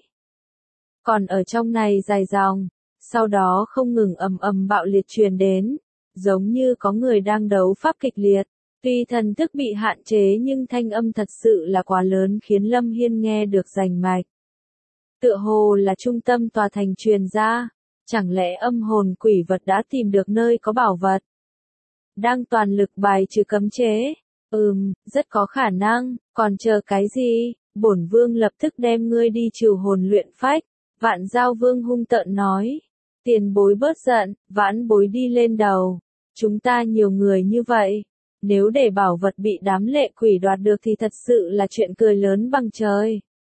Còn ở trong này dài dòng, sau đó không ngừng ầm ầm bạo liệt truyền đến, giống như có người đang đấu pháp kịch liệt. Tuy thần thức bị hạn chế nhưng thanh âm thật sự là quá lớn khiến Lâm Hiên nghe được rành mạch. Tựa hồ là trung tâm tòa thành truyền ra, chẳng lẽ âm hồn quỷ vật đã tìm được nơi có bảo vật? Đang toàn lực bài trừ cấm chế. Rất có khả năng, còn chờ cái gì? Bổn vương lập tức đem ngươi đi trừ hồn luyện phách. Vạn Giao Vương hung tợn nói. Tiền bối bớt giận, vãn bối đi lên đầu. Chúng ta nhiều người như vậy. Nếu để bảo vật bị đám lệ quỷ đoạt được thì thật sự là chuyện cười lớn bằng trời.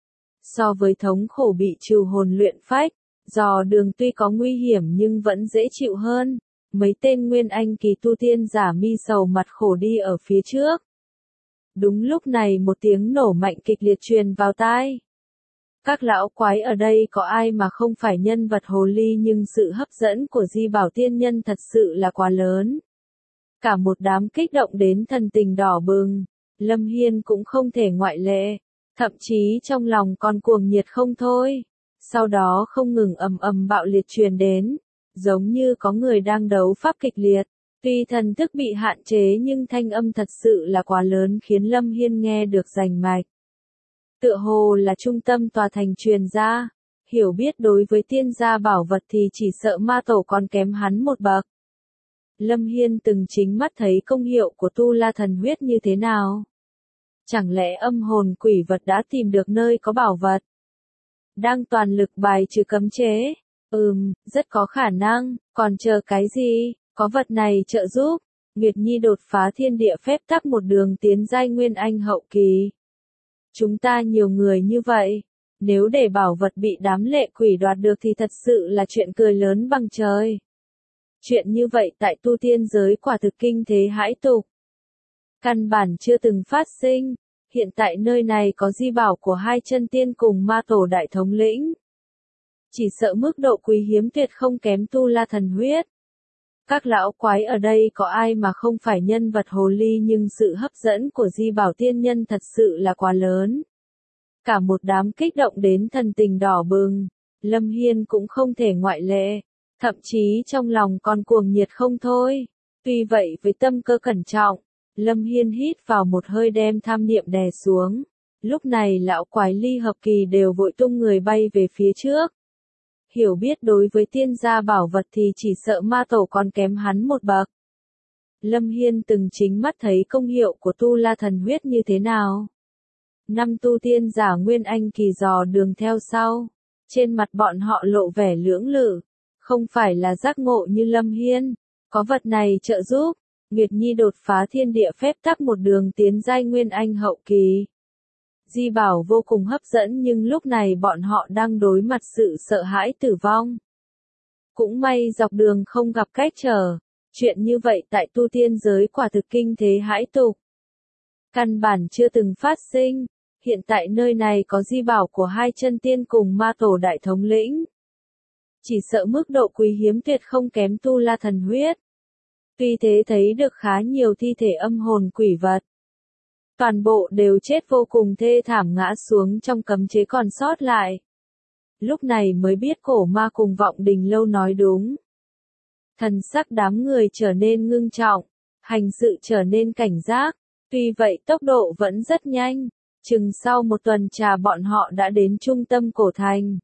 So với thống khổ bị trừ hồn luyện phách, dò đường tuy có nguy hiểm nhưng vẫn dễ chịu hơn. Mấy tên nguyên anh kỳ tu tiên giả mi sầu mặt khổ đi ở phía trước. Đúng lúc này một tiếng nổ mạnh kịch liệt truyền vào tai. Các lão quái ở đây có ai mà không phải nhân vật hồ ly nhưng sự hấp dẫn của Di Bảo Tiên Nhân thật sự là quá lớn. Cả một đám kích động đến thần tình đỏ bừng, Lâm Hiên cũng không thể ngoại lệ, thậm chí trong lòng còn cuồng nhiệt không thôi. Sau đó không ngừng ầm ầm bạo liệt truyền đến, giống như có người đang đấu pháp kịch liệt. Tuy thần thức bị hạn chế nhưng thanh âm thật sự là quá lớn khiến Lâm Hiên nghe được rành mạch. Tựa hồ là trung tâm tòa thành truyền ra, hiểu biết đối với tiên gia bảo vật thì chỉ sợ ma tổ còn kém hắn một bậc. Lâm Hiên từng chính mắt thấy công hiệu của tu la thần huyết như thế nào. Chẳng lẽ âm hồn quỷ vật đã tìm được nơi có bảo vật? Đang toàn lực bài trừ cấm chế. Rất có khả năng, còn chờ cái gì? Có vật này trợ giúp Nguyệt Nhi đột phá thiên địa phép tắc một đường tiến giai nguyên anh hậu kỳ. Chúng ta nhiều người như vậy, nếu để bảo vật bị đám lệ quỷ đoạt được thì thật sự là chuyện cười lớn bằng trời. Chuyện như vậy tại tu tiên giới quả thực kinh thế hãi tục. Căn bản chưa từng phát sinh, hiện tại nơi này có di bảo của hai chân tiên cùng ma tổ đại thống lĩnh. Chỉ sợ mức độ quý hiếm tuyệt không kém tu la thần huyết. Các lão quái ở đây có ai mà không phải nhân vật hồ ly, nhưng sự hấp dẫn của di bảo tiên nhân thật sự là quá lớn. Cả một đám kích động đến thần tình đỏ bừng, Lâm Hiên cũng không thể ngoại lệ, thậm chí trong lòng còn cuồng nhiệt không thôi. Tuy vậy với tâm cơ cẩn trọng, Lâm Hiên hít vào một hơi đem tham niệm đè xuống. Lúc này lão quái ly hợp kỳ đều vội tung người bay về phía trước. Hiểu biết đối với tiên gia bảo vật thì chỉ sợ ma tổ còn kém hắn một bậc. Lâm Hiên từng chính mắt thấy công hiệu của tu la thần huyết như thế nào. 5 tu tiên giả Nguyên Anh kỳ dò đường theo sau. Trên mặt bọn họ lộ vẻ lưỡng lự. Không phải là giác ngộ như Lâm Hiên. Có vật này trợ giúp, Nguyệt Nhi đột phá thiên địa phép tắc một đường tiến giai Nguyên Anh hậu kỳ. Di bảo vô cùng hấp dẫn, nhưng lúc này bọn họ đang đối mặt sự sợ hãi tử vong. Cũng may dọc đường không gặp cách trở. Chuyện như vậy tại tu tiên giới quả thực kinh thế hãi tục. Căn bản chưa từng phát sinh. Hiện tại nơi này có di bảo của hai chân tiên cùng ma tổ đại thống lĩnh. Chỉ sợ mức độ quý hiếm tuyệt không kém tu la thần huyết. Tuy thế thấy được khá nhiều thi thể âm hồn quỷ vật. Toàn bộ đều chết vô cùng thê thảm ngã xuống trong cấm chế còn sót lại. Lúc này mới biết cổ ma cùng Vọng Đình Lâu nói đúng. Thần sắc đám người trở nên ngưng trọng, hành sự trở nên cảnh giác. Tuy vậy tốc độ vẫn rất nhanh. Chừng sau một tuần trà bọn họ đã đến trung tâm cổ thành.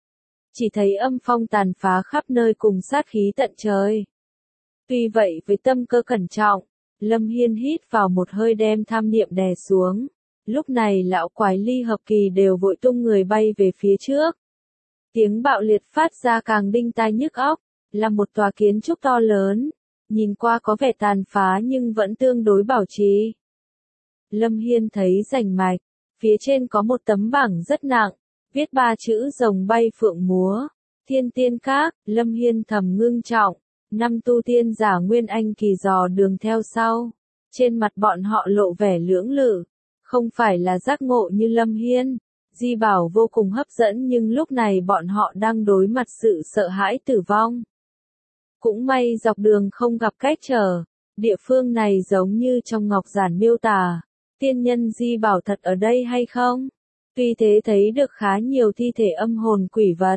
Chỉ thấy âm phong tàn phá khắp nơi cùng sát khí tận trời. Tuy vậy với tâm cơ cẩn trọng, Lâm Hiên hít vào một hơi đem tham niệm đè xuống. Lúc này lão quái ly hợp kỳ đều vội tung người bay về phía trước. Tiếng bạo liệt phát ra càng đinh tai nhức óc, là một tòa kiến trúc to lớn. Nhìn qua có vẻ tàn phá nhưng vẫn tương đối bảo trì. Lâm Hiên thấy rành mạch, phía trên có một tấm bảng rất nặng, viết 3 chữ rồng bay phượng múa, Thiên Tiên Các. Lâm Hiên thầm ngưng trọng. 5 tu tiên giả Nguyên Anh kỳ dò đường theo sau. Trên mặt bọn họ lộ vẻ lưỡng lự. Không phải là giác ngộ như Lâm Hiên. Di bảo vô cùng hấp dẫn, nhưng lúc này bọn họ đang đối mặt sự sợ hãi tử vong. Cũng may dọc đường không gặp cách trở. Địa phương này giống như trong ngọc giản miêu tả. Tiên nhân di bảo thật ở đây hay không? Tuy thế thấy được khá nhiều thi thể âm hồn quỷ vật.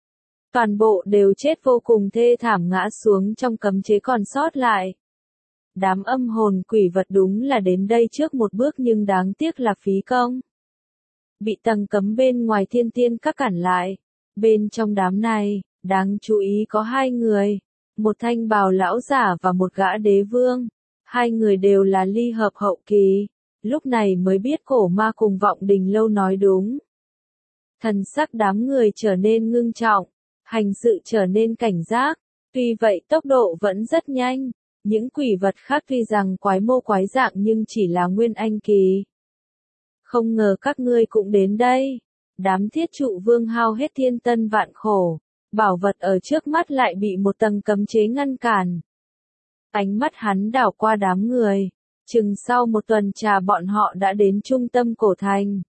Toàn bộ đều chết vô cùng thê thảm ngã xuống trong cấm chế còn sót lại. Đám âm hồn quỷ vật đúng là đến đây trước một bước, nhưng đáng tiếc là phí công. Bị tầng cấm bên ngoài Thiên Tiên Các cản lại. Bên trong đám này, đáng chú ý có 2 người. Một thanh bào lão giả và một gã đế vương. 2 người đều là ly hợp hậu kỳ. Lúc này mới biết cổ ma cùng Vọng Đình Lâu nói đúng. Thần sắc đám người trở nên ngưng trọng. Hành sự trở nên cảnh giác. Tuy vậy tốc độ vẫn rất nhanh. Những quỷ vật khác tuy rằng quái mô quái dạng nhưng chỉ là Nguyên Anh kỳ. Không ngờ các ngươi cũng đến đây. Đám thiết trụ vương hao hết thiên tân vạn khổ. Bảo vật ở trước mắt lại bị một tầng cấm chế ngăn cản. Ánh mắt hắn đảo qua đám người. Chừng sau một tuần trà bọn họ đã đến trung tâm cổ thành.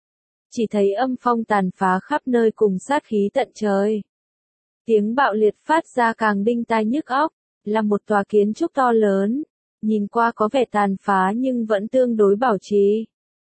Chỉ thấy âm phong tàn phá khắp nơi cùng sát khí tận trời. Tiếng bạo liệt phát ra càng đinh tai nhức óc, là một tòa kiến trúc to lớn. Nhìn qua có vẻ tàn phá nhưng vẫn tương đối bảo trì.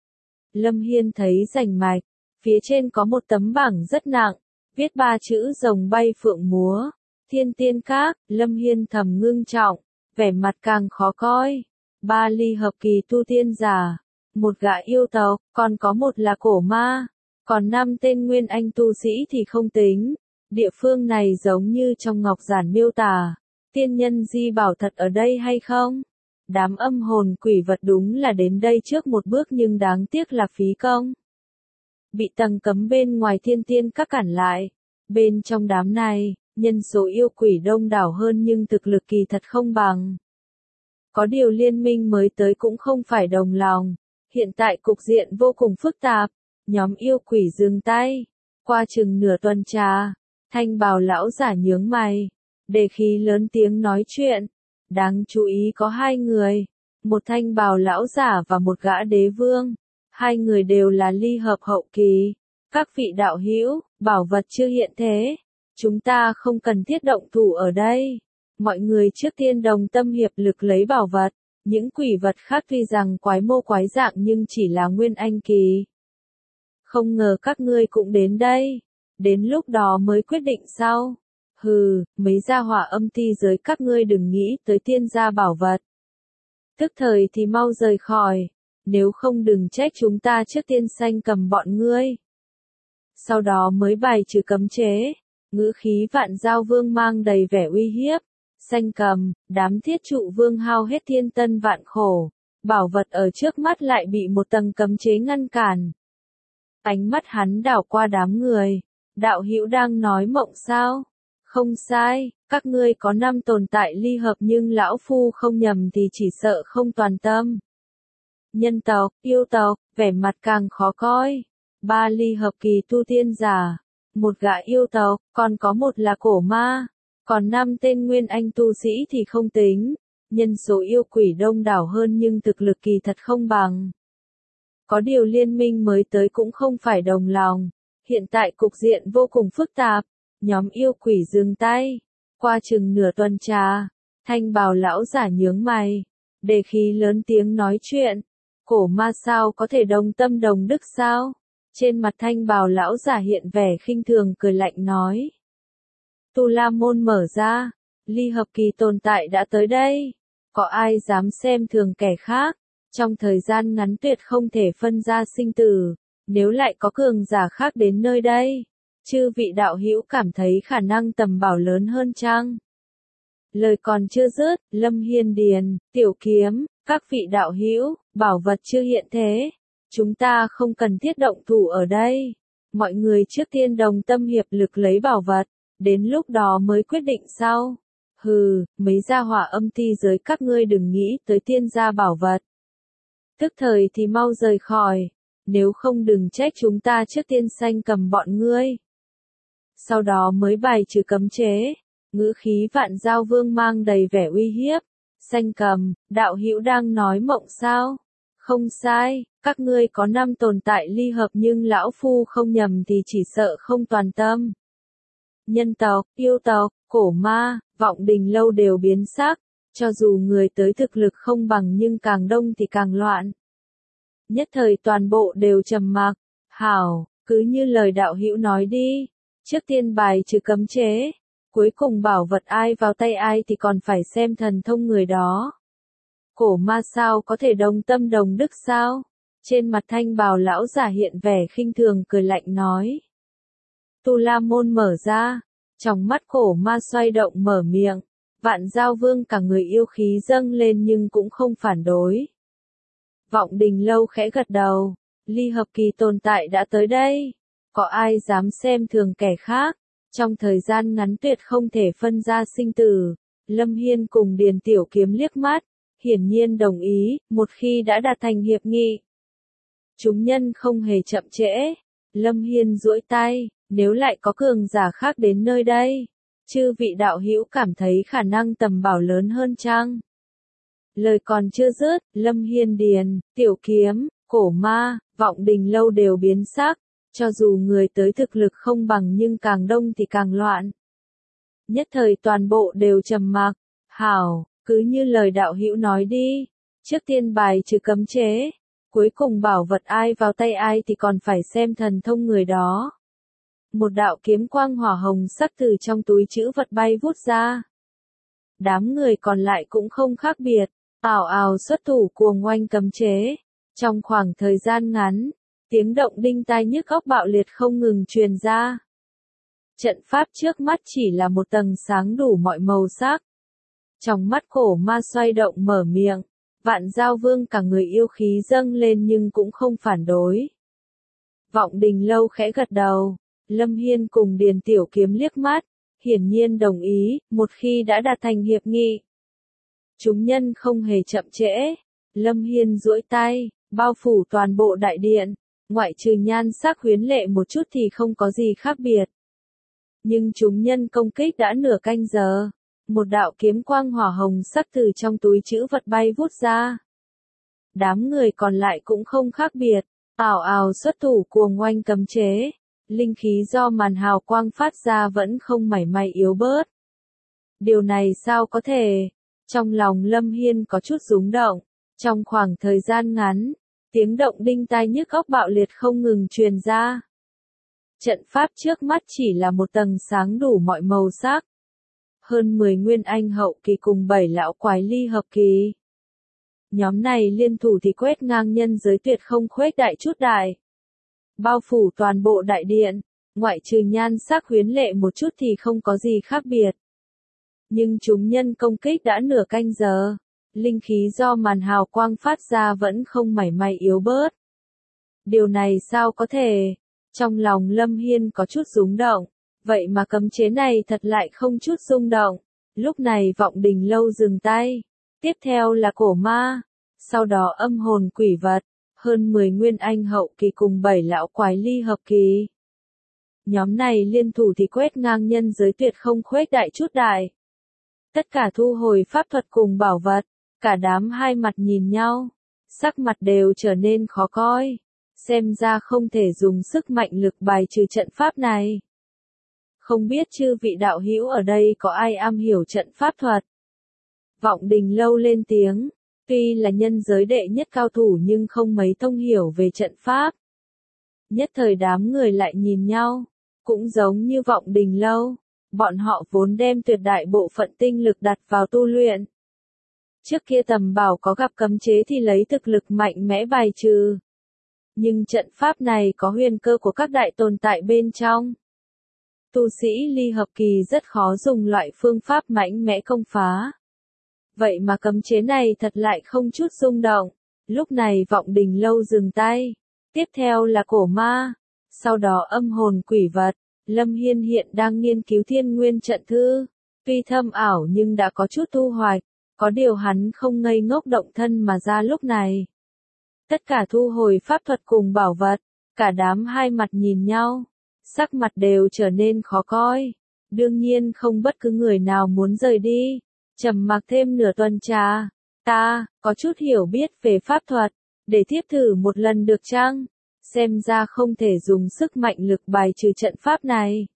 Lâm Hiên thấy rành mạch, phía trên có một tấm bảng rất nặng, viết 3 chữ rồng bay phượng múa, Thiên Tiên Các. Lâm Hiên thầm ngưng trọng, vẻ mặt càng khó coi. 3 ly hợp kỳ tu tiên giả, một gã yêu tộc, còn có một là cổ ma, còn 5 tên Nguyên Anh tu sĩ thì không tính. Địa phương này giống như trong ngọc giản miêu tả. Tiên nhân di bảo thật ở đây hay không? Đám âm hồn quỷ vật đúng là đến đây trước một bước, nhưng đáng tiếc là phí công. Bị tầng cấm bên ngoài Thiên Tiên Các cản lại. Bên trong đám này, nhân số yêu quỷ đông đảo hơn nhưng thực lực kỳ thật không bằng. Có điều liên minh mới tới cũng không phải đồng lòng. Hiện tại cục diện vô cùng phức tạp, nhóm yêu quỷ dừng tay. Qua chừng nửa tuần trà, thanh bào lão giả nhướng mày, đề khí lớn tiếng nói chuyện. Đáng chú ý có hai người, một thanh bào lão giả và một gã đế vương. Hai người đều là ly hợp hậu kỳ. Các vị đạo hữu, bảo vật chưa hiện thế. Chúng ta không cần thiết động thủ ở đây. Mọi người trước tiên đồng tâm hiệp lực lấy bảo vật. Những quỷ vật khác tuy rằng quái mô quái dạng nhưng chỉ là nguyên anh kỳ. Không ngờ các ngươi cũng đến đây. Đến lúc đó mới quyết định sau. Hừ, mấy gia hỏa âm ti giới các ngươi đừng nghĩ tới tiên gia bảo vật. Tức thời thì mau rời khỏi. Nếu không đừng trách chúng ta trước tiên sanh cầm bọn ngươi. Sau đó mới bài trừ cấm chế. Ngữ khí Vạn Giao Vương mang đầy vẻ uy hiếp. Sanh cầm, đám thiết trụ vương hao hết thiên tân vạn khổ. Bảo vật ở trước mắt lại bị một tầng cấm chế ngăn cản. Ánh mắt hắn đảo qua đám người. Đạo hữu đang nói mộng sao? Không sai, các ngươi có năm tồn tại ly hợp nhưng lão phu không nhầm thì chỉ sợ không toàn tâm. Nhân tộc, yêu tộc, vẻ mặt càng khó coi. 3 ly hợp kỳ tu tiên giả, một gã yêu tộc, còn có một là cổ ma. Còn 5 tên nguyên anh tu sĩ thì không tính. Nhân số yêu quỷ đông đảo hơn nhưng thực lực kỳ thật không bằng. Có điều liên minh mới tới cũng không phải đồng lòng. Hiện tại cục diện vô cùng phức tạp. Nhóm yêu quỷ dừng tay. Qua chừng nửa tuần trà, thanh bào lão giả nhướng mày, đề khí lớn tiếng nói chuyện. Cổ ma sao có thể đồng tâm đồng đức sao? Trên mặt thanh bào lão giả hiện vẻ khinh thường cười lạnh nói. Tu La môn mở ra, ly hợp kỳ tồn tại đã tới đây. Có ai dám xem thường kẻ khác? Trong thời gian ngắn tuyệt không thể phân ra sinh tử. Nếu lại có cường giả khác đến nơi đây, chư vị đạo hữu cảm thấy khả năng tầm bảo lớn hơn chăng? Lời còn chưa dứt, Lâm Hiên Điền, Tiểu Kiếm, các vị đạo hữu, bảo vật chưa hiện thế. Chúng ta không cần thiết động thủ ở đây. Mọi người trước tiên đồng tâm hiệp lực lấy bảo vật. Đến lúc đó mới quyết định sau. Hừ, mấy gia hỏa âm ti giới các ngươi đừng nghĩ tới tiên gia bảo vật. Tức thời thì mau rời khỏi. Nếu không đừng trách chúng ta trước tiên sanh cầm bọn ngươi. Sau đó mới bài trừ cấm chế. Ngữ khí Vạn Giao Vương mang đầy vẻ uy hiếp. Sanh cầm, đạo hữu đang nói mộng sao? Không sai, các ngươi có 5 tồn tại ly hợp nhưng lão phu không nhầm thì chỉ sợ không toàn tâm. Nhân tộc, yêu tộc, cổ ma, vọng đình lâu đều biến sắc. Cho dù người tới thực lực không bằng nhưng càng đông thì càng loạn. Nhất thời toàn bộ đều trầm mặc. Hảo, cứ như lời đạo hữu nói đi. Trước tiên bài trừ cấm chế. Cuối cùng bảo vật ai vào tay ai thì còn phải xem thần thông người đó. Cổ ma sao có thể đồng tâm đồng đức sao? Trên mặt thanh bào lão giả hiện vẻ khinh thường cười lạnh nói. Tu La môn mở ra. Trong mắt cổ ma xoay động mở miệng. Vạn Giao Vương cả người yêu khí dâng lên nhưng cũng không phản đối. Vọng đình lâu khẽ gật đầu. Ly hợp kỳ tồn tại đã tới đây. Có ai dám xem thường kẻ khác? Trong thời gian ngắn tuyệt không thể phân ra sinh tử. Lâm Hiên cùng Điền Tiểu Kiếm liếc mắt. Hiển nhiên đồng ý, một khi đã đạt thành hiệp nghị. Chúng nhân không hề chậm trễ. Lâm Hiên duỗi tay, nếu lại có cường giả khác đến nơi đây. Chư vị đạo hữu cảm thấy khả năng tầm bảo lớn hơn chăng? Lời còn chưa dứt, Lâm Hiên Điền, Tiểu Kiếm, cổ ma, vọng đình lâu đều biến sắc. Cho dù người tới thực lực không bằng nhưng càng đông thì càng loạn. Nhất thời toàn bộ đều trầm mặc. Hảo, cứ như lời đạo hữu nói đi. Trước tiên bài trừ cấm chế. Cuối cùng bảo vật ai vào tay ai thì còn phải xem thần thông người đó. Một đạo kiếm quang hỏa hồng sắc từ trong túi trữ vật bay vút ra. Đám người còn lại cũng không khác biệt. Ào ào xuất thủ cuồng oanh cấm chế. Trong khoảng thời gian ngắn, tiếng động đinh tai nhức óc bạo liệt không ngừng truyền ra. Trận pháp trước mắt chỉ là một tầng sáng đủ mọi màu sắc. Trong mắt cổ ma xoay động mở miệng. Vạn Giao Vương cả người yêu khí dâng lên nhưng cũng không phản đối. Vọng đình lâu khẽ gật đầu. Lâm Hiên cùng Điền Tiểu Kiếm liếc mắt. Hiển nhiên đồng ý, một khi đã đạt thành hiệp nghị. Chúng nhân không hề chậm trễ. Lâm Hiên duỗi tay, bao phủ toàn bộ đại điện, ngoại trừ nhan sắc huyến lệ một chút thì không có gì khác biệt. Nhưng chúng nhân công kích đã nửa canh giờ, một đạo kiếm quang hỏa hồng sắc từ trong túi trữ vật bay vút ra. Đám người còn lại cũng không khác biệt, ào ào xuất thủ cuồng oanh cấm chế, linh khí do màn hào quang phát ra vẫn không mảy may yếu bớt. Điều này sao có thể? Trong lòng Lâm Hiên có chút rúng động, trong khoảng thời gian ngắn, tiếng động đinh tai nhức óc bạo liệt không ngừng truyền ra. Trận pháp trước mắt chỉ là một tầng sáng đủ mọi màu sắc. Hơn 10 nguyên anh hậu kỳ cùng 7 lão quái ly hợp kỳ. Nhóm này liên thủ thì quét ngang nhân giới tuyệt không khuếch đại chút đại. Bao phủ toàn bộ đại điện, ngoại trừ nhan sắc huyến lệ một chút thì không có gì khác biệt. Nhưng chúng nhân công kích đã nửa canh giờ, linh khí do màn hào quang phát ra vẫn không mảy may yếu bớt. Điều này sao có thể? Trong lòng Lâm Hiên có chút rúng động, vậy mà cấm chế này thật lại không chút rung động. Lúc này Vọng Đình Lâu dừng tay, tiếp theo là cổ ma, sau đó âm hồn quỷ vật, hơn 10 nguyên anh hậu kỳ cùng 7 lão quái ly hợp kỳ. Nhóm này liên thủ thì quét ngang nhân giới tuyệt không khuếch đại chút đại. Tất cả thu hồi pháp thuật cùng bảo vật, cả đám hai mặt nhìn nhau, sắc mặt đều trở nên khó coi, xem ra không thể dùng sức mạnh lực bài trừ trận pháp này. Không biết chư vị đạo hữu ở đây có ai am hiểu trận pháp thuật? Vọng Đình Lâu lên tiếng, tuy là nhân giới đệ nhất cao thủ nhưng không mấy thông hiểu về trận pháp. Nhất thời đám người lại nhìn nhau, cũng giống như Vọng Đình Lâu, bọn họ vốn đem tuyệt đại bộ phận tinh lực đặt vào tu luyện. Trước kia Tầm Bảo có gặp cấm chế thì lấy thực lực mạnh mẽ bài trừ. Nhưng trận pháp này có huyền cơ của các đại tồn tại bên trong. Tu sĩ ly hợp kỳ rất khó dùng loại phương pháp mạnh mẽ công phá. Vậy mà cấm chế này thật lại không chút rung động. Lúc này Vọng Đình Lâu dừng tay. Tiếp theo là cổ ma. Sau đó âm hồn quỷ vật. Lâm Hiên hiện đang nghiên cứu Thiên Nguyên trận thư. Tuy thâm ảo nhưng đã có chút thu hoạch. Có điều hắn không ngây ngốc động thân mà ra lúc này. Tất cả thu hồi pháp thuật cùng bảo vật. Cả đám hai mặt nhìn nhau. Sắc mặt đều trở nên khó coi. Đương nhiên không bất cứ người nào muốn rời đi. Trầm mặc thêm nửa tuần trà. Ta, có chút hiểu biết về pháp thuật. Để tiếp thử một lần được chăng? Xem ra không thể dùng sức mạnh lực bài trừ trận pháp này.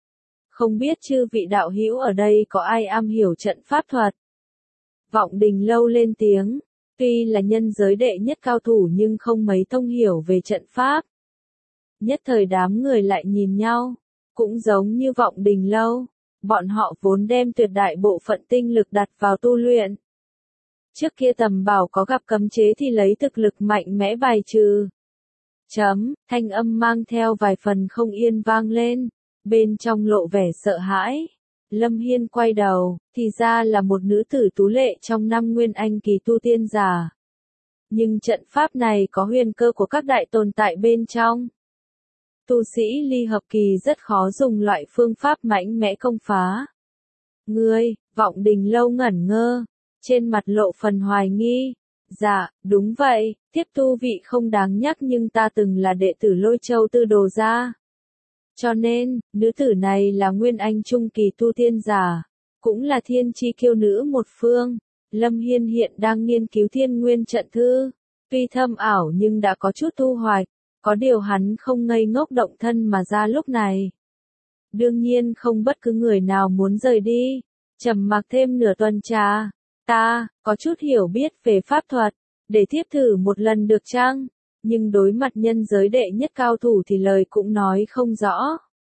Không biết chư vị đạo hữu ở đây có ai am hiểu trận pháp thuật? Vọng Đình Lâu lên tiếng. Tuy là nhân giới đệ nhất cao thủ nhưng không mấy thông hiểu về trận pháp. Nhất thời đám người lại nhìn nhau, cũng giống như Vọng Đình Lâu, bọn họ vốn đem tuyệt đại bộ phận tinh lực đặt vào tu luyện. Trước kia Tầm Bảo có gặp cấm chế thì lấy thực lực mạnh mẽ bài trừ. Thanh âm mang theo vài phần không yên vang lên, bên trong lộ vẻ sợ hãi. Lâm Hiên quay đầu, thì ra là một nữ tử tú lệ trong 5 nguyên anh kỳ tu tiên giả. Nhưng trận pháp này có huyền cơ của các đại tồn tại bên trong. Tu sĩ ly hợp kỳ rất khó dùng loại phương pháp mạnh mẽ công phá. Ngươi, Vọng Đình Lâu ngẩn ngơ, trên mặt lộ phần hoài nghi. Dạ, đúng vậy, tiếp tu vị không đáng nhắc nhưng ta từng là đệ tử Lôi Châu Tư Đồ gia. Cho nên, nữ tử này là nguyên anh trung kỳ tu tiên giả, cũng là thiên chi kiêu nữ một phương. Lâm Hiên hiện đang nghiên cứu Thiên Nguyên trận thư, tuy thâm ảo nhưng đã có chút thu hoạch. Có điều hắn không ngây ngốc động thân mà ra lúc này. Đương nhiên không bất cứ người nào muốn rời đi. Trầm mặc thêm nửa tuần trà. Ta, có chút hiểu biết về pháp thuật. Để tiếp thử một lần được chăng? Nhưng đối mặt nhân giới đệ nhất cao thủ thì lời cũng nói không rõ.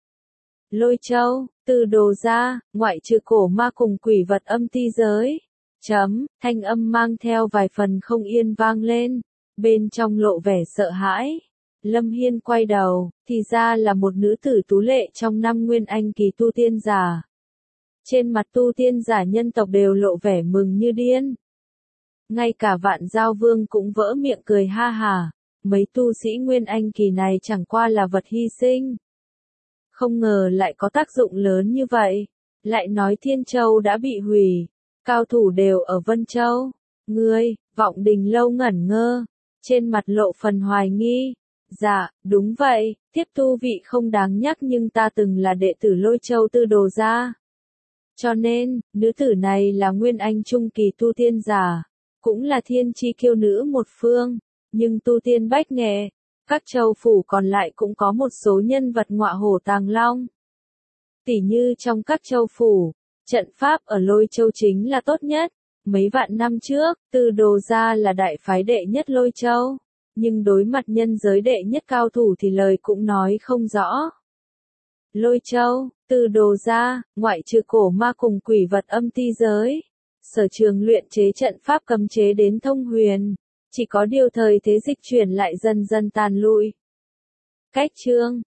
Lôi Châu, Tư Đồ gia, ngoại trừ cổ ma cùng quỷ vật âm ti giới. Thanh âm mang theo vài phần không yên vang lên. Bên trong lộ vẻ sợ hãi. Lâm Hiên quay đầu, thì ra là một nữ tử tú lệ trong 5 nguyên anh kỳ tu tiên giả. Trên mặt tu tiên giả nhân tộc đều lộ vẻ mừng như điên. Ngay cả Vạn Giao Vương cũng vỡ miệng cười ha hà, mấy tu sĩ nguyên anh kỳ này chẳng qua là vật hy sinh. Không ngờ lại có tác dụng lớn như vậy, lại nói Thiên Châu đã bị hủy, cao thủ đều ở Vân Châu. Ngươi, Vọng Đình Lâu ngẩn ngơ. trên mặt lộ phần hoài nghi. Dạ, đúng vậy, tiếp tu vị không đáng nhắc nhưng ta từng là đệ tử Lôi Châu Tư Đồ gia. Cho nên, nữ tử này là nguyên anh trung kỳ tu tiên giả, cũng là thiên chi kiêu nữ một phương, nhưng tu tiên bách nghệ. Các châu phủ còn lại cũng có một số nhân vật ngọa hổ tàng long. Tỉ như trong các châu phủ, trận pháp ở Lôi Châu chính là tốt nhất. Mấy vạn năm trước, Tư Đồ gia là đại phái đệ nhất Lôi Châu, nhưng đối mặt nhân giới đệ nhất cao thủ thì lời cũng nói không rõ. Lôi Châu, Tư Đồ gia, ngoại trừ cổ ma cùng quỷ vật âm ti giới, sở trường luyện chế trận pháp cấm chế đến thông huyền, chỉ có điều thời thế dịch chuyển lại dần dần tàn lụi. Cách chương